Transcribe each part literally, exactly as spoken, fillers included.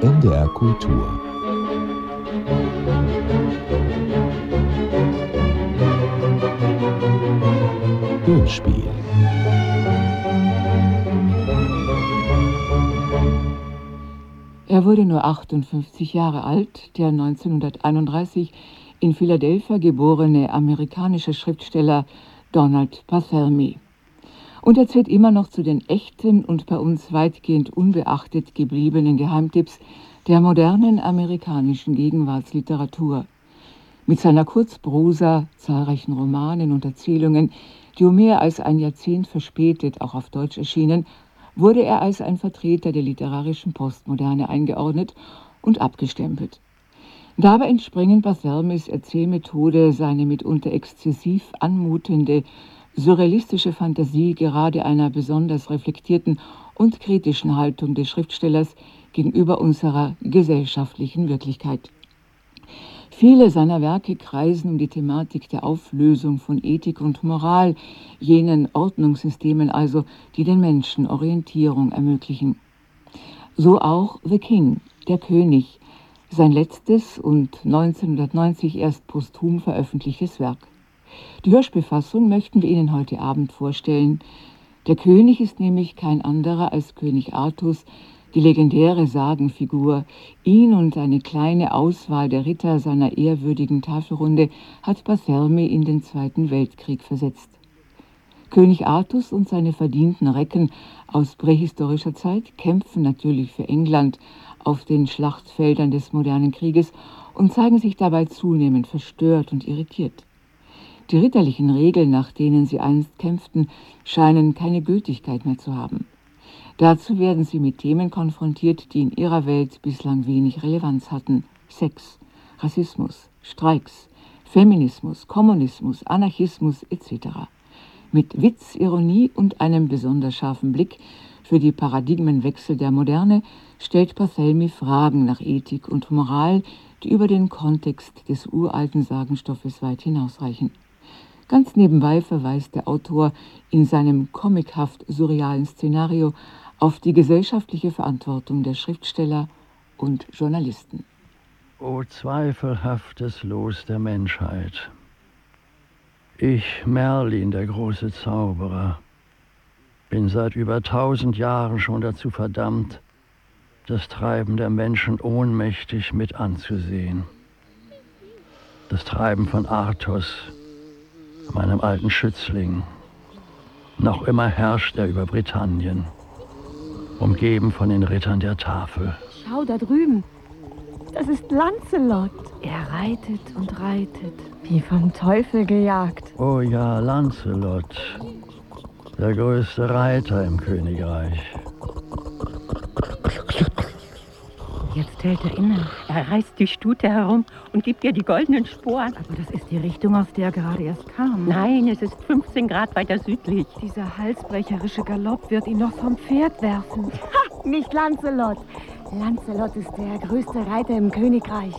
N D R Kultur. Hörspiel. Er wurde nur achtundfünfzig Jahre alt, der neunzehnhunderteinunddreißig in Philadelphia geborene amerikanische Schriftsteller Donald Barthelmy. Und er zählt immer noch zu den echten und bei uns weitgehend unbeachtet gebliebenen Geheimtipps der modernen amerikanischen Gegenwartsliteratur. Mit seiner Kurzprosa, zahlreichen Romanen und Erzählungen, die um mehr als ein Jahrzehnt verspätet auch auf Deutsch erschienen, wurde er als ein Vertreter der literarischen Postmoderne eingeordnet und abgestempelt. Dabei entspringen Barthelmys Erzählmethode, seine mitunter exzessiv anmutende, surrealistische Fantasie gerade einer besonders reflektierten und kritischen Haltung des Schriftstellers gegenüber unserer gesellschaftlichen Wirklichkeit. Viele seiner Werke kreisen um die Thematik der Auflösung von Ethik und Moral, jenen Ordnungssystemen also, die den Menschen Orientierung ermöglichen. So auch The King, der König, sein letztes und neunzehnhundertneunzig erst posthum veröffentlichtes Werk. Die Hörspielfassung möchten wir Ihnen heute Abend vorstellen. Der König ist nämlich kein anderer als König Artus, die legendäre Sagenfigur. Ihn und eine kleine Auswahl der Ritter seiner ehrwürdigen Tafelrunde hat Barthelmy in den Zweiten Weltkrieg versetzt. König Artus und seine verdienten Recken aus prähistorischer Zeit kämpfen natürlich für England auf den Schlachtfeldern des modernen Krieges und zeigen sich dabei zunehmend verstört und irritiert. Die ritterlichen Regeln, nach denen sie einst kämpften, scheinen keine Gültigkeit mehr zu haben. Dazu werden sie mit Themen konfrontiert, die in ihrer Welt bislang wenig Relevanz hatten. Sex, Rassismus, Streiks, Feminismus, Kommunismus, Anarchismus et cetera. Mit Witz, Ironie und einem besonders scharfen Blick für die Paradigmenwechsel der Moderne stellt Barthelmy Fragen nach Ethik und Moral, die über den Kontext des uralten Sagenstoffes weit hinausreichen. Ganz nebenbei verweist der Autor in seinem comichaft surrealen Szenario auf die gesellschaftliche Verantwortung der Schriftsteller und Journalisten. O zweifelhaftes Los der Menschheit! Ich, Merlin, der große Zauberer, bin seit über tausend Jahren schon dazu verdammt, das Treiben der Menschen ohnmächtig mit anzusehen. Das Treiben von Artus, meinem alten Schützling. Noch immer herrscht er über Britannien, umgeben von den Rittern der Tafel. Schau da drüben, das ist Lancelot. Er reitet und reitet, wie vom Teufel gejagt. Oh ja, Lancelot, der größte Reiter im Königreich. Jetzt hält er inne. Er reißt die Stute herum und gibt ihr die goldenen Sporen. Aber das ist die Richtung, aus der er gerade erst kam. Nein, es ist fünfzehn Grad weiter südlich. Dieser halsbrecherische Galopp wird ihn noch vom Pferd werfen. Ha, nicht Lancelot. Lancelot ist der größte Reiter im Königreich.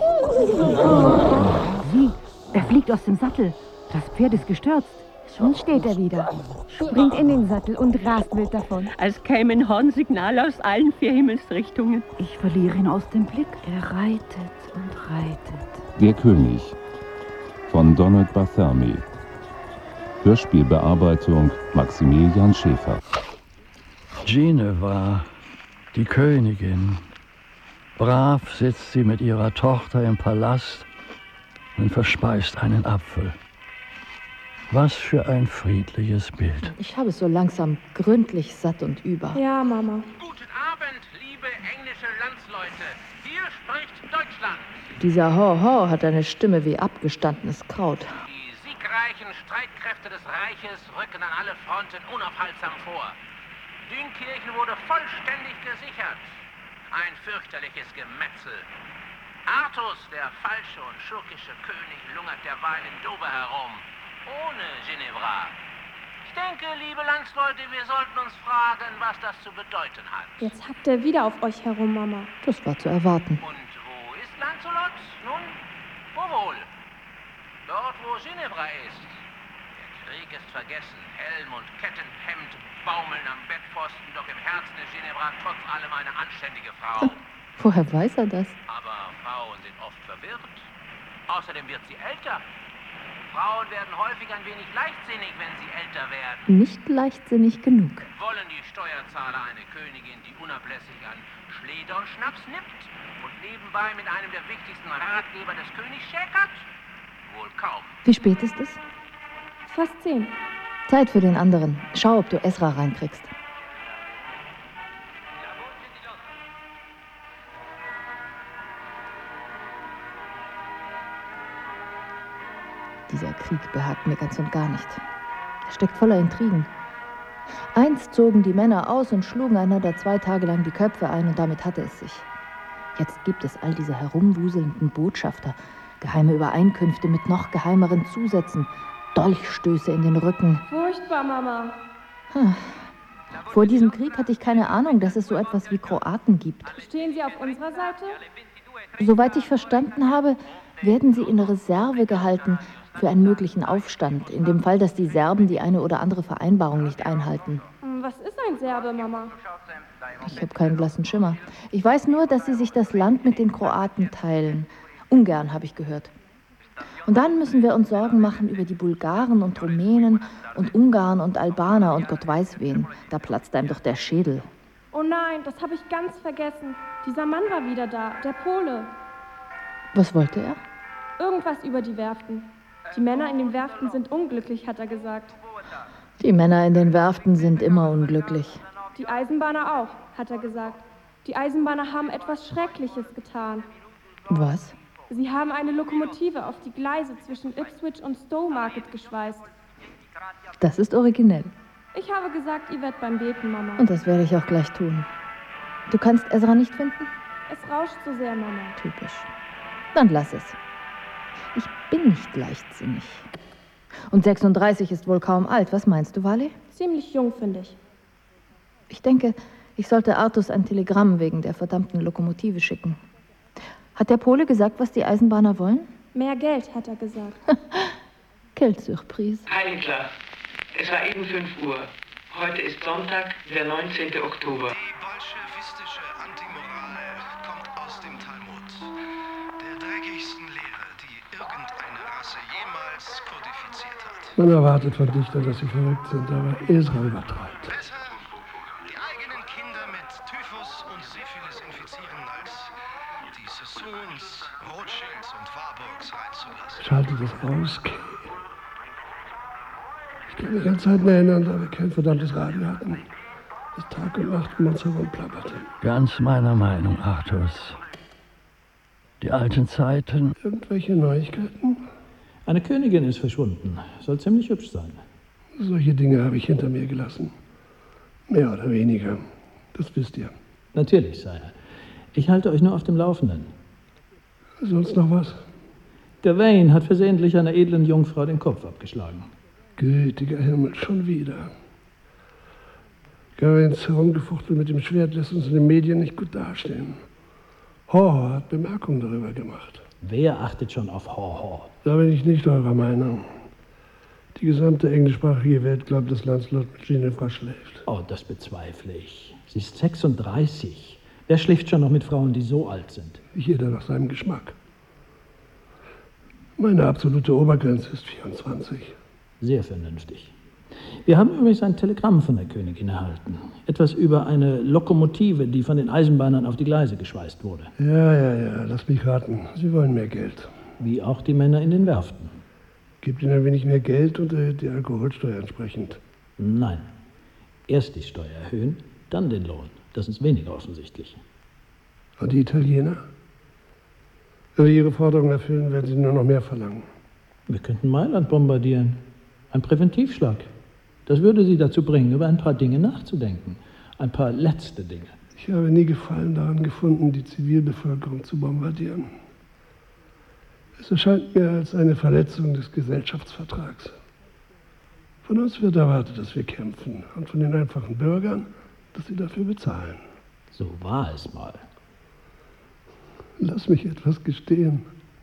Sieh, er fliegt aus dem Sattel. Das Pferd ist gestürzt. Schon steht er wieder, springt in den Sattel und rast wild davon. Als kämen Hornsignale aus allen vier Himmelsrichtungen. Ich verliere ihn aus dem Blick. Er reitet und reitet. Der König von Donald Barthelmy. Hörspielbearbeitung Maximilian Schäfer. Ginevra, die Königin. Brav sitzt sie mit ihrer Tochter im Palast und verspeist einen Apfel. Was für ein friedliches Bild. Ich habe es so langsam gründlich satt und über. Ja, Mama. Guten Abend, liebe englische Landsleute. Hier spricht Deutschland. Dieser Ho-Ho hat eine Stimme wie abgestandenes Kraut. Die siegreichen Streitkräfte des Reiches rücken an alle Fronten unaufhaltsam vor. Dünkirchen wurde vollständig gesichert. Ein fürchterliches Gemetzel. Artus, der falsche und schurkische König, lungert derweil in Dover herum. Ohne Ginevra. Ich denke, liebe Landsleute, wir sollten uns fragen, was das zu bedeuten hat. Jetzt hackt er wieder auf euch herum, Mama. Das war zu erwarten. Und wo ist Lancelot? Nun, wo wohl? Dort, wo Ginevra ist. Der Krieg ist vergessen. Helm und Kettenhemd baumeln am Bettpfosten, doch im Herzen ist Ginevra trotz allem eine anständige Frau. Woher weiß er das? Aber Frauen sind oft verwirrt. Außerdem wird sie älter. Frauen werden häufig ein wenig leichtsinnig, wenn sie älter werden. Nicht leichtsinnig genug. Wollen die Steuerzahler eine Königin, die unablässig an Schleder und Schnaps nimmt und nebenbei mit einem der wichtigsten Ratgeber des Königs schäkert? Wohl kaum. Wie spät ist es? Fast zehn. Zeit für den anderen. Schau, ob du Ezra reinkriegst. Dieser Krieg behagt mir ganz und gar nicht. Er steckt voller Intrigen. Einst zogen die Männer aus und schlugen einander zwei Tage lang die Köpfe ein und damit hatte es sich. Jetzt gibt es all diese herumwuselnden Botschafter, geheime Übereinkünfte mit noch geheimeren Zusätzen, Dolchstöße in den Rücken. Furchtbar, Mama. Hm. Vor diesem Krieg hatte ich keine Ahnung, dass es so etwas wie Kroaten gibt. Stehen Sie auf unserer Seite? Soweit ich verstanden habe, werden sie in Reserve gehalten für einen möglichen Aufstand, in dem Fall, dass die Serben die eine oder andere Vereinbarung nicht einhalten. Was ist ein Serbe, Mama? Ich habe keinen blassen Schimmer. Ich weiß nur, dass sie sich das Land mit den Kroaten teilen. Ungarn, habe ich gehört. Und dann müssen wir uns Sorgen machen über die Bulgaren und Rumänen und Ungarn und Albaner und Gott weiß wen. Da platzt einem doch der Schädel. Oh nein, das habe ich ganz vergessen. Dieser Mann war wieder da, der Pole. Was wollte er? Irgendwas über die Werften. Die Männer in den Werften sind unglücklich, hat er gesagt. Die Männer in den Werften sind immer unglücklich. Die Eisenbahner auch, hat er gesagt. Die Eisenbahner haben etwas Schreckliches getan. Was? Sie haben eine Lokomotive auf die Gleise zwischen Ipswich und Stowmarket geschweißt. Das ist originell. Ich habe gesagt, ihr werdet beim Beten, Mama. Und das werde ich auch gleich tun. Du kannst Ezra nicht finden? Es rauscht so sehr, Mama. Typisch. Dann lass es. Ich bin nicht leichtsinnig. Und sechsunddreißig ist wohl kaum alt. Was meinst du, Wally? Ziemlich jung, finde ich. Ich denke, ich sollte Artus ein Telegramm wegen der verdammten Lokomotive schicken. Hat der Pole gesagt, was die Eisenbahner wollen? Mehr Geld, hat er gesagt. Quelle Surprise. Hi, Nikla. Es war eben fünf Uhr. Heute ist Sonntag, der neunzehnte Oktober. Die bolschewistische Antimoral kommt aus dem Talmud. Der dreckigsten Lehre, die irgendeine Rasse jemals kodifiziert hat. Man erwartet von Dichtern, dass sie verrückt sind, aber Ezra übertreibt. Besser die eigenen Kinder mit Typhus und Syphilis infizieren, als die Sassoons, Rothschilds und Warburgs reinzulassen. Schalte das aus, Kay. Ich kann mich an Zeiten erinnern, da wir kein verdammtes Radio hatten. Das Tag und Nacht um uns herum plapperte. Ganz meiner Meinung, Artus. Die alten Zeiten. Irgendwelche Neuigkeiten? Eine Königin ist verschwunden. Soll ziemlich hübsch sein. Solche Dinge habe ich hinter mir gelassen. Mehr oder weniger. Das wisst ihr. Natürlich, Sire. Ich halte euch nur auf dem Laufenden. Sonst noch was? Gawain hat versehentlich einer edlen Jungfrau den Kopf abgeschlagen. Gütiger Himmel, schon wieder. Gawains Herumgefuchtel mit dem Schwert lässt uns in den Medien nicht gut dastehen. Haw hat Bemerkungen darüber gemacht. Wer achtet schon auf Haw? Da bin ich nicht eurer Meinung. Die gesamte englischsprachige Welt glaubt, dass Lancelot mit Ginevra schläft. Oh, das bezweifle ich. Sie ist sechsunddreißig. Wer schläft schon noch mit Frauen, die so alt sind? Jeder nach seinem Geschmack. Meine absolute Obergrenze ist vierundzwanzig. Sehr vernünftig. Wir haben übrigens ein Telegramm von der Königin erhalten. Etwas über eine Lokomotive, die von den Eisenbahnern auf die Gleise geschweißt wurde. Ja, ja, ja, lass mich raten. Sie wollen mehr Geld. Wie auch die Männer in den Werften. Gebt ihnen ein wenig mehr Geld und erhöht die Alkoholsteuer entsprechend. Nein. Erst die Steuer erhöhen, dann den Lohn. Das ist weniger offensichtlich. Und die Italiener? Wenn wir ihre Forderungen erfüllen, werden sie nur noch mehr verlangen. Wir könnten Mailand bombardieren. Ein Präventivschlag. Das würde sie dazu bringen, über ein paar Dinge nachzudenken. Ein paar letzte Dinge. Ich habe nie Gefallen daran gefunden, die Zivilbevölkerung zu bombardieren. Es erscheint mir als eine Verletzung des Gesellschaftsvertrags. Von uns wird erwartet, dass wir kämpfen. Und von den einfachen Bürgern, dass sie dafür bezahlen. So war es mal. Lass mich etwas gestehen.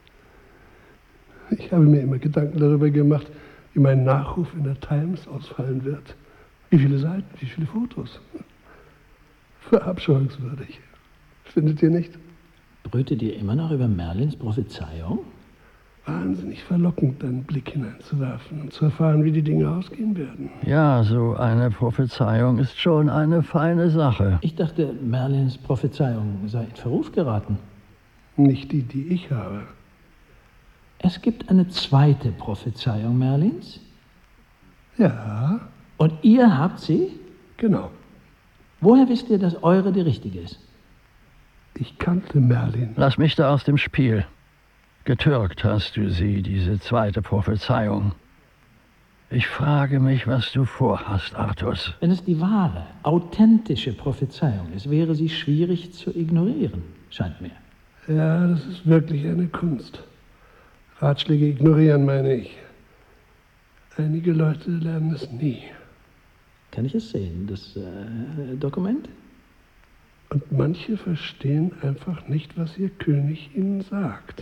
Ich habe mir immer Gedanken darüber gemacht, wie mein Nachruf in der Times ausfallen wird. Wie viele Seiten, wie viele Fotos. Verabscheuungswürdig. Findet ihr nicht? Brütet ihr immer noch über Merlins Prophezeiung? Wahnsinnig verlockend, einen Blick hineinzuwerfen und zu erfahren, wie die Dinge ausgehen werden. Ja, so eine Prophezeiung ist schon eine feine Sache. Ich dachte, Merlins Prophezeiung sei in Verruf geraten. Nicht die, die ich habe. Es gibt eine zweite Prophezeiung Merlins? Ja. Und ihr habt sie? Genau. Woher wisst ihr, dass eure die richtige ist? Ich kannte Merlin. Lass mich da aus dem Spiel. Getürkt hast du sie, diese zweite Prophezeiung. Ich frage mich, was du vorhast, Artus. Wenn es die wahre, authentische Prophezeiung ist, wäre sie schwierig zu ignorieren, scheint mir. Ja, das ist wirklich eine Kunst. Ratschläge ignorieren, meine ich. Einige Leute lernen es nie. Kann ich es sehen, das äh, Dokument? Und manche verstehen einfach nicht, was ihr König ihnen sagt.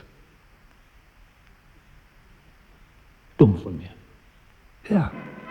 Dumm von mir. Ja.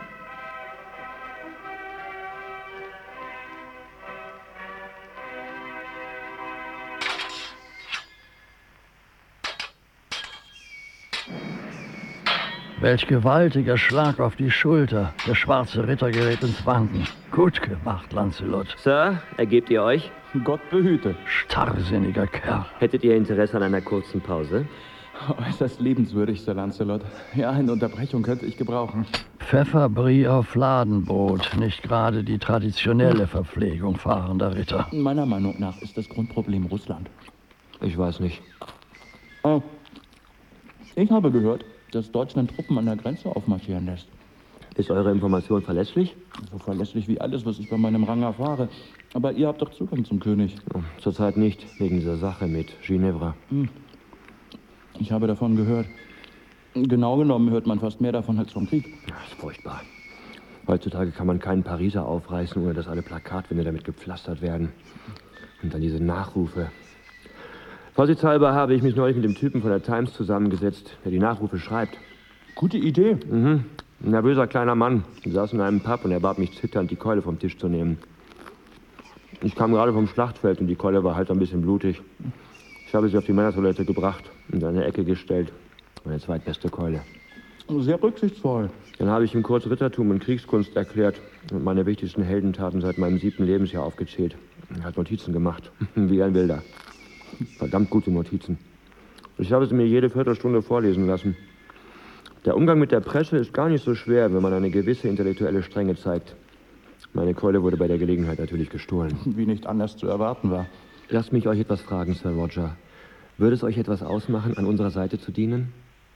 Welch gewaltiger Schlag auf die Schulter. Der schwarze Ritter gerät ins Wanken. Gut gemacht, Lancelot. Sir, ergebt ihr euch? Gott behüte. Starrsinniger Kerl. Hättet ihr Interesse an einer kurzen Pause? Äußerst liebenswürdig, Sir Lancelot. Ja, eine Unterbrechung könnte ich gebrauchen. Pfefferbrie auf Fladenbrot. Nicht gerade die traditionelle Verpflegung fahrender Ritter. Meiner Meinung nach ist das Grundproblem Russland. Ich weiß nicht. Oh. Ich habe gehört, dass Deutschland Truppen an der Grenze aufmarschieren lässt. Ist eure Information verlässlich? So verlässlich wie alles, was ich bei meinem Rang erfahre. Aber ihr habt doch Zugang zum König. Oh, zurzeit nicht, wegen dieser Sache mit Ginevra. Hm. Ich habe davon gehört. Genau genommen hört man fast mehr davon als vom Krieg. Das ist furchtbar. Heutzutage kann man keinen Pariser aufreißen, ohne dass alle Plakatwände damit gepflastert werden. Und dann diese Nachrufe. Vorsichtshalber habe ich mich neulich mit dem Typen von der Times zusammengesetzt, der die Nachrufe schreibt. Gute Idee. Mhm. Ein nervöser kleiner Mann. Wir saßen in einem Pub und er bat mich zitternd, die Keule vom Tisch zu nehmen. Ich kam gerade vom Schlachtfeld und die Keule war halt ein bisschen blutig. Ich habe sie auf die Männertoilette gebracht und in eine Ecke gestellt. Meine zweitbeste Keule. Sehr rücksichtsvoll. Dann habe ich ihm kurz Rittertum und Kriegskunst erklärt und meine wichtigsten Heldentaten seit meinem siebten Lebensjahr aufgezählt. Er hat Notizen gemacht, wie ein Wilder. Verdammt gute Notizen. Ich habe sie mir jede Viertelstunde vorlesen lassen. Der Umgang mit der Presse ist gar nicht so schwer, wenn man eine gewisse intellektuelle Strenge zeigt. Meine Keule wurde bei der Gelegenheit natürlich gestohlen. Wie nicht anders zu erwarten war. Lasst mich euch etwas fragen, Sir Roger. Würde es euch etwas ausmachen, an unserer Seite zu dienen?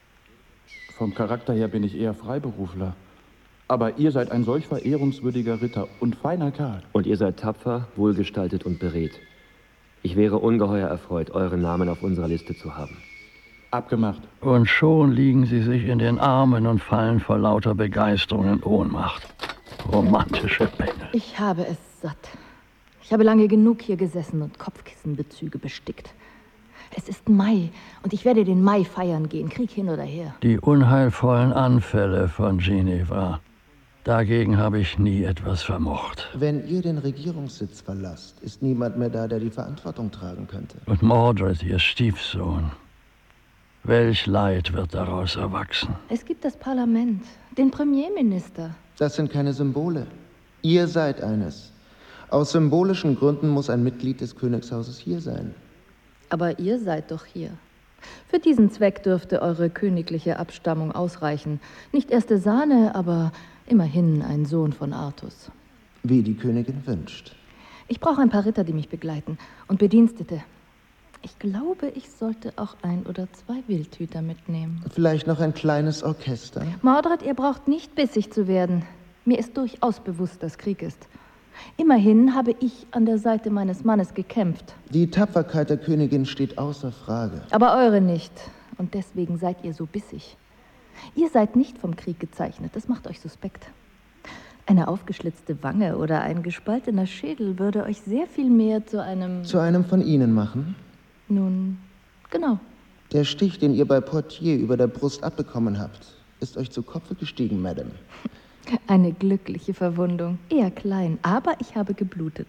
Vom Charakter her bin ich eher Freiberufler. Aber ihr seid ein solch verehrungswürdiger Ritter und feiner Kerl. Und ihr seid tapfer, wohlgestaltet und beredt. Ich wäre ungeheuer erfreut, euren Namen auf unserer Liste zu haben. Abgemacht. Und schon liegen sie sich in den Armen und fallen vor lauter Begeisterung in Ohnmacht. Romantische Bengel. Ich habe es satt. Ich habe lange genug hier gesessen und Kopfkissenbezüge bestickt. Es ist Mai und ich werde den Mai feiern gehen, Krieg hin oder her. Die unheilvollen Anfälle von Ginevra. Dagegen habe ich nie etwas vermocht. Wenn ihr den Regierungssitz verlasst, ist niemand mehr da, der die Verantwortung tragen könnte. Und Mordred, ihr Stiefsohn. Welch Leid wird daraus erwachsen? Es gibt das Parlament, den Premierminister. Das sind keine Symbole. Ihr seid eines. Aus symbolischen Gründen muss ein Mitglied des Königshauses hier sein. Aber ihr seid doch hier. Für diesen Zweck dürfte eure königliche Abstammung ausreichen. Nicht erste Sahne, aber immerhin ein Sohn von Artus. Wie die Königin wünscht. Ich brauche ein paar Ritter, die mich begleiten und Bedienstete. Ich glaube, ich sollte auch ein oder zwei Wildhüter mitnehmen. Vielleicht noch ein kleines Orchester? Mordred, ihr braucht nicht bissig zu werden. Mir ist durchaus bewusst, dass Krieg ist. Immerhin habe ich an der Seite meines Mannes gekämpft. Die Tapferkeit der Königin steht außer Frage. Aber eure nicht. Und deswegen seid ihr so bissig. Ihr seid nicht vom Krieg gezeichnet. Das macht euch suspekt. Eine aufgeschlitzte Wange oder ein gespaltener Schädel würde euch sehr viel mehr zu einem... Zu einem von ihnen machen? Nun, genau. Der Stich, den ihr bei Portier über der Brust abbekommen habt, ist euch zu Kopfe gestiegen, Madame. Eine glückliche Verwundung. Eher klein, aber ich habe geblutet.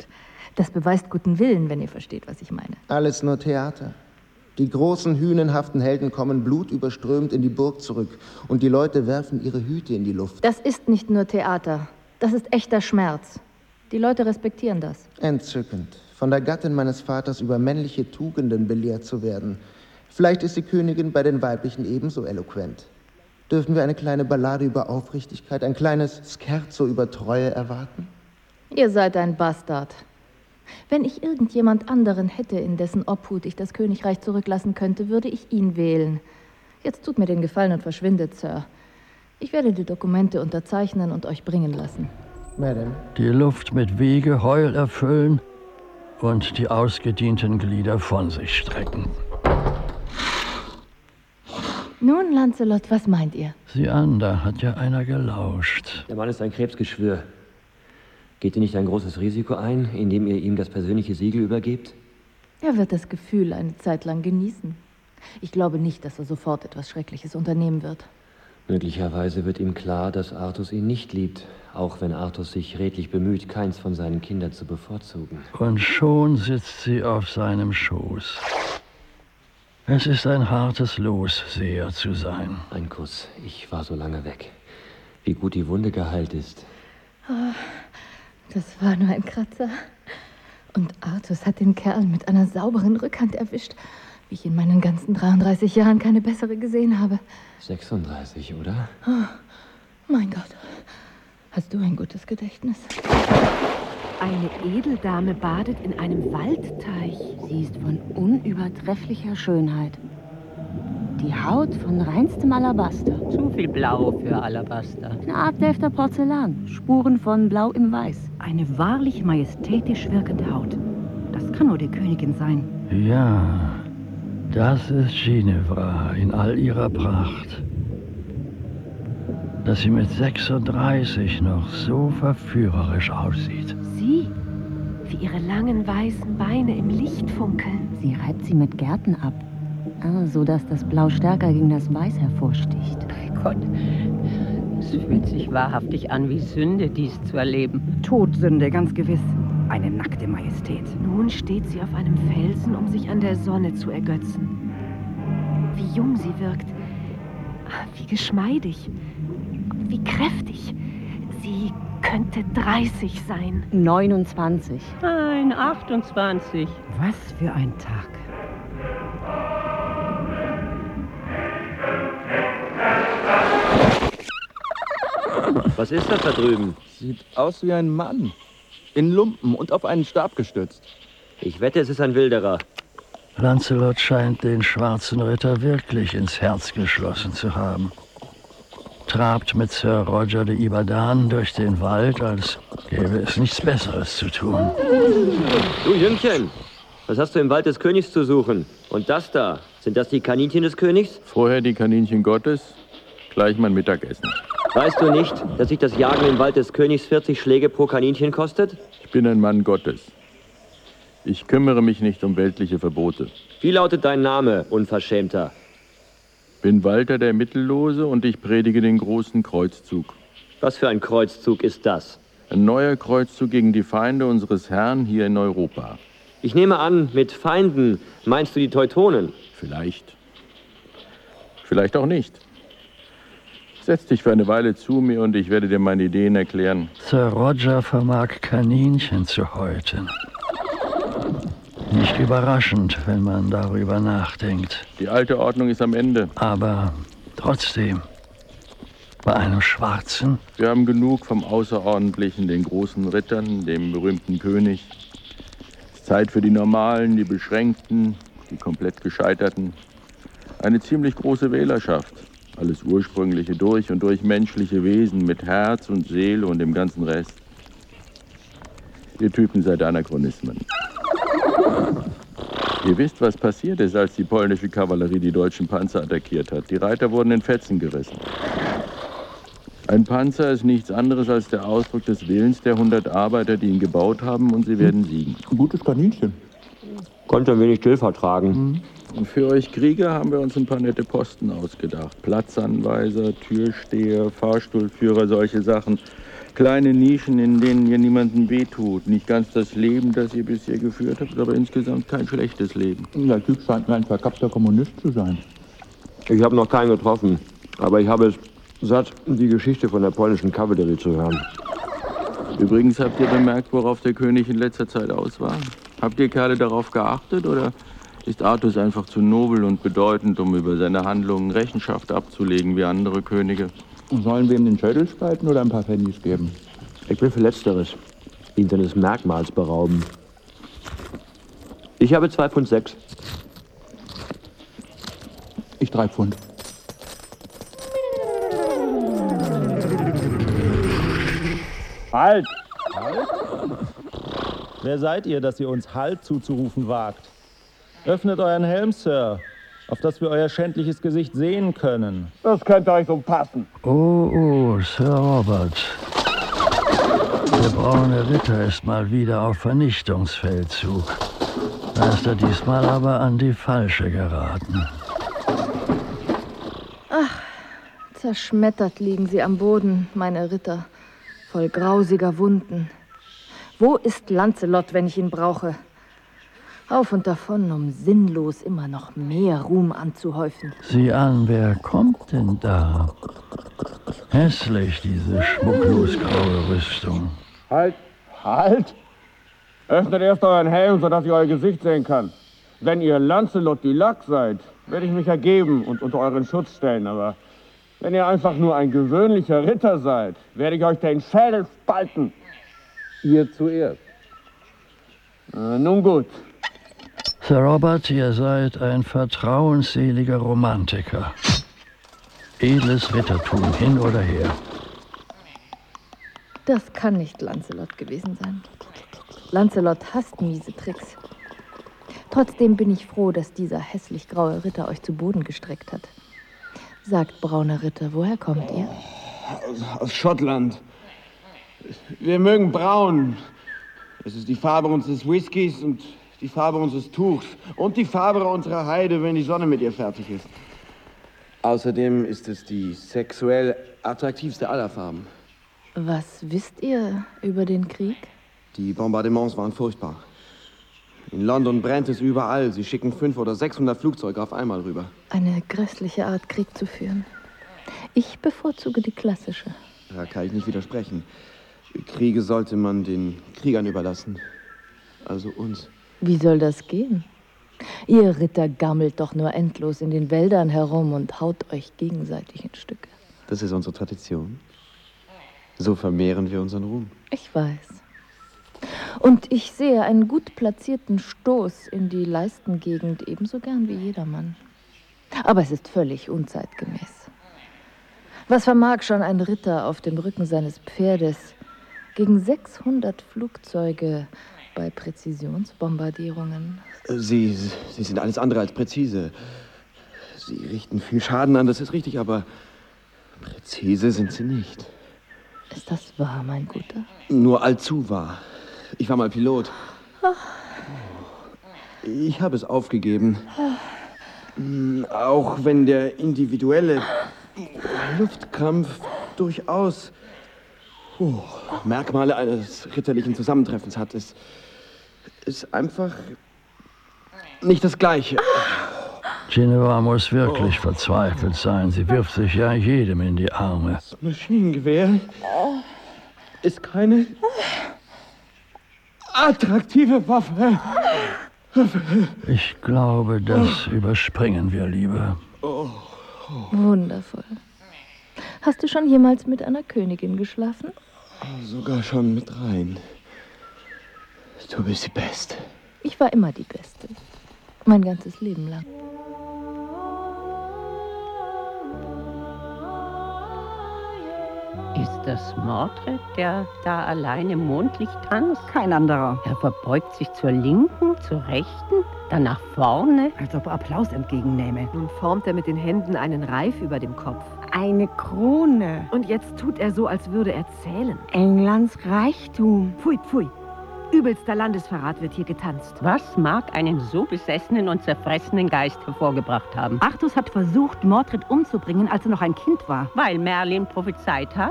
Das beweist guten Willen, wenn ihr versteht, was ich meine. Alles nur Theater. Die großen, hünenhaften Helden kommen blutüberströmt in die Burg zurück und die Leute werfen ihre Hüte in die Luft. Das ist nicht nur Theater. Das ist echter Schmerz. Die Leute respektieren das. Entzückend, von der Gattin meines Vaters über männliche Tugenden belehrt zu werden. Vielleicht ist die Königin bei den Weiblichen ebenso eloquent. Dürfen wir eine kleine Ballade über Aufrichtigkeit, ein kleines Scherzo über Treue erwarten? Ihr seid ein Bastard. Wenn ich irgendjemand anderen hätte, in dessen Obhut ich das Königreich zurücklassen könnte, würde ich ihn wählen. Jetzt tut mir den Gefallen und verschwindet, Sir. Ich werde die Dokumente unterzeichnen und euch bringen lassen. Madame. Die Luft mit Wehgeheul erfüllen und die ausgedienten Glieder von sich strecken. Nun, Lancelot, was meint ihr? Sieh an, da hat ja einer gelauscht. Der Mann ist ein Krebsgeschwür. Geht ihr nicht ein großes Risiko ein, indem ihr ihm das persönliche Siegel übergebt? Er wird das Gefühl eine Zeit lang genießen. Ich glaube nicht, dass er sofort etwas Schreckliches unternehmen wird. Möglicherweise wird ihm klar, dass Artus ihn nicht liebt, auch wenn Artus sich redlich bemüht, keins von seinen Kindern zu bevorzugen. Und schon sitzt sie auf seinem Schoß. Es ist ein hartes Los, Seher zu sein. Ein Kuss. Ich war so lange weg. Wie gut die Wunde geheilt ist. Oh, das war nur ein Kratzer. Und Artus hat den Kerl mit einer sauberen Rückhand erwischt, wie ich in meinen ganzen dreiunddreißig Jahren keine bessere gesehen habe. sechsunddreißig, oder? Oh, mein Gott. Hast du ein gutes Gedächtnis? Eine Edeldame badet in einem Waldteich. Sie ist von unübertrefflicher Schönheit. Die Haut von reinstem Alabaster. Zu viel Blau für Alabaster. Eine Art Delfter Porzellan. Spuren von Blau im Weiß. Eine wahrlich majestätisch wirkende Haut. Das kann nur die Königin sein. Ja, das ist Ginevra in all ihrer Pracht. Dass sie mit sechsunddreißig noch so verführerisch aussieht. Sie? Wie ihre langen weißen Beine im Licht funkeln. Sie reibt sie mit Gerten ab, so dass das Blau stärker gegen das Weiß hervorsticht. Bei Gott, es fühlt sich wahrhaftig an wie Sünde, dies zu erleben. Todsünde, ganz gewiss. Eine nackte Majestät. Nun steht sie auf einem Felsen, um sich an der Sonne zu ergötzen. Wie jung sie wirkt. Wie geschmeidig. Wie kräftig. Sie könnte dreißig sein. neunundzwanzig. Nein, achtundzwanzig. Was für ein Tag. Was ist das da drüben? Sieht aus wie ein Mann. In Lumpen und auf einen Stab gestützt. Ich wette, es ist ein Wilderer. Lancelot scheint den schwarzen Ritter wirklich ins Herz geschlossen zu haben. Trabt mit Sir Roger de Ibadan durch den Wald, als gäbe es nichts Besseres zu tun. Du Jüngchen, was hast du im Wald des Königs zu suchen? Und das da, sind das die Kaninchen des Königs? Vorher die Kaninchen Gottes, gleich mein Mittagessen. Weißt du nicht, dass sich das Jagen im Wald des Königs vierzig Schläge pro Kaninchen kostet? Ich bin ein Mann Gottes. Ich kümmere mich nicht um weltliche Verbote. Wie lautet dein Name, Unverschämter? Bin Walter der Mittellose und ich predige den großen Kreuzzug. Was für ein Kreuzzug ist das? Ein neuer Kreuzzug gegen die Feinde unseres Herrn hier in Europa. Ich nehme an, mit Feinden meinst du die Teutonen? Vielleicht. Vielleicht auch nicht. Setz dich für eine Weile zu mir und ich werde dir meine Ideen erklären. Sir Roger vermag Kaninchen zu häuten. Nicht überraschend, wenn man darüber nachdenkt. Die alte Ordnung ist am Ende. Aber trotzdem, bei einem Schwarzen? Wir haben genug vom Außerordentlichen, den großen Rittern, dem berühmten König. Es ist Zeit für die Normalen, die Beschränkten, die komplett Gescheiterten. Eine ziemlich große Wählerschaft. Alles Ursprüngliche durch und durch menschliche Wesen mit Herz und Seele und dem ganzen Rest. Ihr Typen seid Anachronismen. Ihr wisst, was passiert ist, als die polnische Kavallerie die deutschen Panzer attackiert hat. Die Reiter wurden in Fetzen gerissen. Ein Panzer ist nichts anderes als der Ausdruck des Willens der hundert Arbeiter, die ihn gebaut haben, und sie werden siegen. Ein gutes Kaninchen. Konnte ein wenig still vertragen. Und für euch Krieger haben wir uns ein paar nette Posten ausgedacht. Platzanweiser, Türsteher, Fahrstuhlführer, solche Sachen. Kleine Nischen, in denen ihr niemandem wehtut. Nicht ganz das Leben, das ihr bisher geführt habt, aber insgesamt kein schlechtes Leben. Der Typ scheint mir ein verkappter Kommunist zu sein. Ich habe noch keinen getroffen, aber ich habe es satt, die Geschichte von der polnischen Kavallerie zu hören. Übrigens, habt ihr bemerkt, worauf der König in letzter Zeit aus war? Habt ihr Kerle darauf geachtet oder ist Artus einfach zu nobel und bedeutend, um über seine Handlungen Rechenschaft abzulegen wie andere Könige? Sollen wir ihm den Schädel spalten oder ein paar Pfennig geben? Ich will für Letzteres. Ihn seines Merkmals berauben. Ich habe zwei Pfund sechs. Ich drei Pfund. Halt! Halt? Wer seid ihr, dass ihr uns Halt zuzurufen wagt? Öffnet euren Helm, Sir, auf dass wir euer schändliches Gesicht sehen können. Das könnte euch so passen. Oh, oh, Sir Robert. Der braune Ritter ist mal wieder auf Vernichtungsfeldzug. Da ist er diesmal aber an die Falsche geraten. Ach, zerschmettert liegen sie am Boden, meine Ritter, voll grausiger Wunden. Wo ist Lancelot, wenn ich ihn brauche? Auf und davon, um sinnlos immer noch mehr Ruhm anzuhäufen. Sieh an, wer kommt denn da? Hässlich, diese schmucklos graue Rüstung. Halt, halt! Öffnet erst euren Helm, sodass ich euer Gesicht sehen kann. Wenn ihr Lancelot du Lac seid, werde ich mich ergeben und unter euren Schutz stellen, aber wenn ihr einfach nur ein gewöhnlicher Ritter seid, werde ich euch den Schädel spalten. Ihr zuerst. Äh, nun gut. Sir Robert, ihr seid ein vertrauensseliger Romantiker. Edles Rittertum, hin oder her. Das kann nicht Lancelot gewesen sein. Lancelot hasst miese Tricks. Trotzdem bin ich froh, dass dieser hässlich graue Ritter euch zu Boden gestreckt hat. Sagt, brauner Ritter, woher kommt ihr? Aus, aus Schottland. Wir mögen braun. Es ist die Farbe unseres Whiskys und die Farbe unseres Tuchs und die Farbe unserer Heide, wenn die Sonne mit ihr fertig ist. Außerdem ist es die sexuell attraktivste aller Farben. Was wisst ihr über den Krieg? Die Bombardements waren furchtbar. In London brennt es überall. Sie schicken fünf oder sechshundert Flugzeuge auf einmal rüber. Eine grässliche Art, Krieg zu führen. Ich bevorzuge die klassische. Da kann ich nicht widersprechen. Kriege sollte man den Kriegern überlassen. Also uns. Wie soll das gehen? Ihr Ritter gammelt doch nur endlos in den Wäldern herum und haut euch gegenseitig in Stücke. Das ist unsere Tradition. So vermehren wir unseren Ruhm. Ich weiß. Und ich sehe einen gut platzierten Stoß in die Leistengegend ebenso gern wie jedermann. Aber es ist völlig unzeitgemäß. Was vermag schon ein Ritter auf dem Rücken seines Pferdes gegen sechshundert Flugzeuge bei Präzisionsbombardierungen? Sie, Sie sind alles andere als präzise. Sie richten viel Schaden an, das ist richtig, aber präzise sind Sie nicht. Ist das wahr, mein Guter? Nur allzu wahr. Ich war mal Pilot. Ach. Ich habe es aufgegeben. Auch wenn der individuelle Luftkampf durchaus oh, Merkmale eines ritterlichen Zusammentreffens hat, ist, ist einfach nicht das Gleiche. Ginevra muss wirklich oh. verzweifelt sein. Sie wirft sich ja jedem in die Arme. Das Maschinengewehr ist keine attraktive Waffe. Ich glaube, das oh. überspringen wir lieber. Oh. Oh. Wundervoll. Hast du schon jemals mit einer Königin geschlafen? Sogar schon mit dreien. Du bist die Beste. Ich war immer die Beste. Mein ganzes Leben lang. Ist das Mordred, der da allein im Mondlicht tanzt? Kein anderer. Er verbeugt sich zur Linken, zur Rechten, dann nach vorne. Als ob er Applaus entgegennähme. Nun formt er mit den Händen einen Reif über dem Kopf. Eine Krone. Und jetzt tut er so, als würde er zählen. Englands Reichtum. Pfui, pfui. Übelster Landesverrat wird hier getanzt. Was mag einen so besessenen und zerfressenen Geist hervorgebracht haben? Artus hat versucht, Mordred umzubringen, als er noch ein Kind war. Weil Merlin prophezeit hat,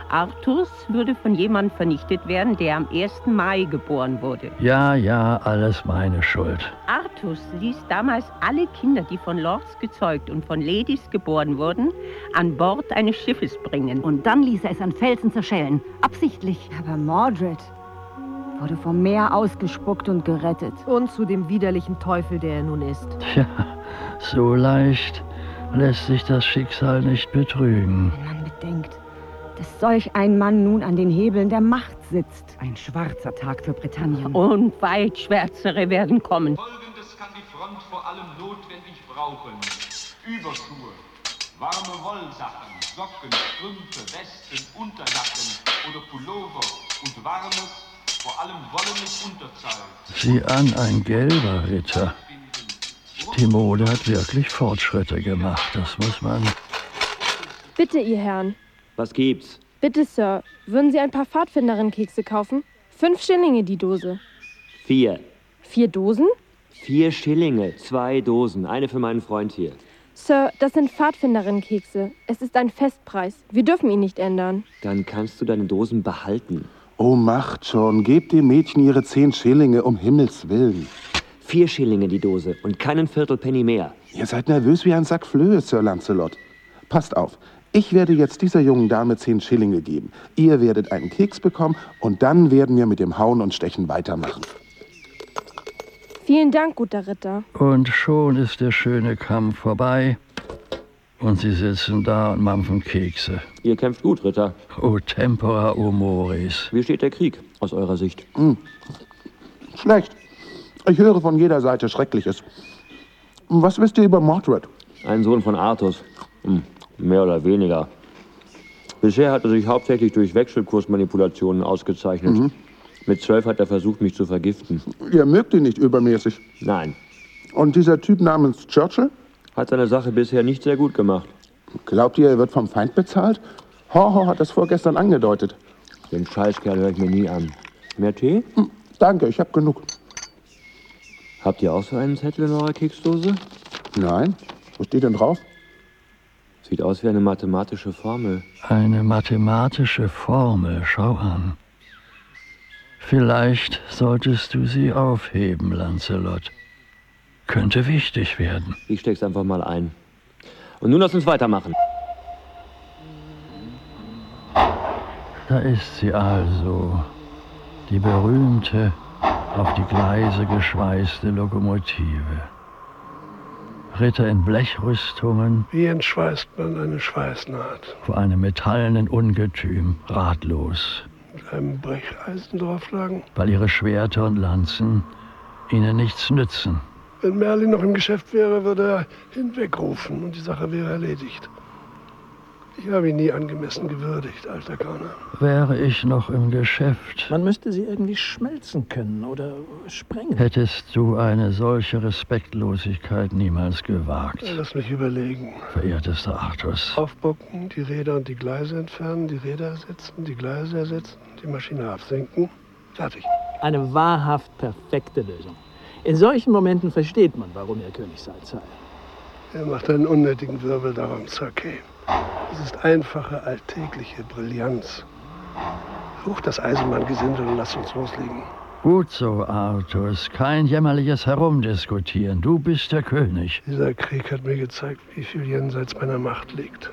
Artus würde von jemandem vernichtet werden, der am ersten Mai geboren wurde. Ja, ja, alles meine Schuld. Artus ließ damals alle Kinder, die von Lords gezeugt und von Ladies geboren wurden, an Bord eines Schiffes bringen. Und dann ließ er es an Felsen zerschellen. Absichtlich. Aber Mordred wurde vom Meer ausgespuckt und gerettet. Und zu dem widerlichen Teufel, der er nun ist. Tja, so leicht lässt sich das Schicksal nicht betrügen. Wenn man bedenkt, dass solch ein Mann nun an den Hebeln der Macht sitzt. Ein schwarzer Tag für Britannien. Und weit schwärzere werden kommen. Folgendes kann die Front vor allem notwendig brauchen. Überschuhe, warme Wollsachen, Socken, Strümpfe, Westen, Unterjacken oder Pullover und warmes, vor allem wollenes Unterzeug. Sieh an, ein gelber Ritter. Die Mode hat wirklich Fortschritte gemacht, das muss man... Bitte, ihr Herren. Was gibt's? Bitte, Sir, würden Sie ein paar Pfadfinderinnen-Kekse kaufen? Fünf Schillinge die Dose. Vier. Vier Dosen? Vier Schillinge, zwei Dosen, eine für meinen Freund hier. Sir, das sind Pfadfinderinnen-Kekse. Es ist ein Festpreis. Wir dürfen ihn nicht ändern. Dann kannst du deine Dosen behalten. Oh, macht schon. Gebt dem Mädchen ihre zehn Schillinge, um Himmels Willen. Vier Schillinge die Dose und keinen Viertelpenny mehr. Ihr seid nervös wie ein Sack Flöhe, Sir Lancelot. Passt auf. Ich werde jetzt dieser jungen Dame zehn Schillinge geben. Ihr werdet einen Keks bekommen und dann werden wir mit dem Hauen und Stechen weitermachen. Vielen Dank, guter Ritter. Und schon ist der schöne Kampf vorbei. Und sie sitzen da und mampfen Kekse. Ihr kämpft gut, Ritter. O tempora, o mores. Wie steht der Krieg aus eurer Sicht? Hm. Schlecht. Ich höre von jeder Seite Schreckliches. Was wisst ihr über Mordred? Ein Sohn von Artus. Hm. Mehr oder weniger. Bisher hat er sich hauptsächlich durch Wechselkursmanipulationen ausgezeichnet. Mhm. Mit zwölf hat er versucht, mich zu vergiften. Ihr mögt ihn nicht übermäßig? Nein. Und dieser Typ namens Churchill? Hat seine Sache bisher nicht sehr gut gemacht. Glaubt ihr, er wird vom Feind bezahlt? Horhor hat das vorgestern angedeutet. Den Scheißkerl höre ich mir nie an. Mehr Tee? Hm, danke, ich hab genug. Habt ihr auch so einen Zettel in eurer Keksdose? Nein. Wo steht denn drauf? Sieht aus wie eine mathematische Formel. Eine mathematische Formel, schau an. Vielleicht solltest du sie aufheben, Lancelot. Könnte wichtig werden. Ich steck's einfach mal ein. Und nun lass uns weitermachen. Da ist sie also, die berühmte, auf die Gleise geschweißte Lokomotive. Ritter in Blechrüstungen. Wie entschweißt man eine Schweißnaht? Vor einem metallenen Ungetüm, ratlos. Mit einem Brecheisen draufschlagen? Weil ihre Schwerter und Lanzen ihnen nichts nützen. Wenn Merlin noch im Geschäft wäre, würde er hinwegrufen und die Sache wäre erledigt. Ich habe ihn nie angemessen gewürdigt, alter Gauner. Wäre ich noch im Geschäft. Man müsste sie irgendwie schmelzen können oder sprengen. Hättest du eine solche Respektlosigkeit niemals gewagt. Lass mich überlegen. Verehrtester Artus. Aufbocken, die Räder und die Gleise entfernen, die Räder ersetzen, die Gleise ersetzen, die Maschine absenken. Fertig. Eine wahrhaft perfekte Lösung. In solchen Momenten versteht man, warum ihr König seid, Sire. Er macht einen unnötigen Wirbel darum, Sir Kay. Es ist einfache, alltägliche Brillanz. Such das Eisenbahngesindel und lass uns loslegen. Gut so, Artus. Kein jämmerliches Herumdiskutieren. Du bist der König. Dieser Krieg hat mir gezeigt, wie viel jenseits meiner Macht liegt.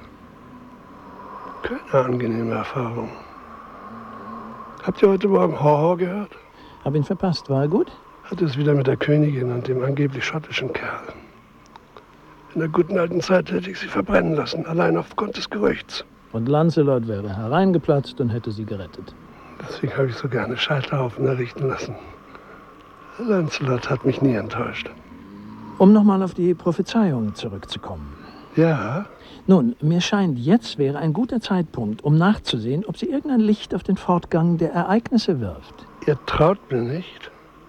Keine angenehme Erfahrung. Habt ihr heute Morgen Horhor gehört? Hab ihn verpasst. War er gut? Hat es wieder mit der Königin und dem angeblich schottischen Kerl. In der guten alten Zeit hätte ich sie verbrennen lassen, allein aufgrund des Gerüchts. Und Lancelot wäre hereingeplatzt und hätte sie gerettet. Deswegen habe ich so gerne Scheiterhaufen errichten lassen. Lancelot hat mich nie enttäuscht. Um nochmal auf die Prophezeiung zurückzukommen. Ja? Nun, mir scheint, jetzt wäre ein guter Zeitpunkt, um nachzusehen, ob sie irgendein Licht auf den Fortgang der Ereignisse wirft. Ihr traut mir nicht?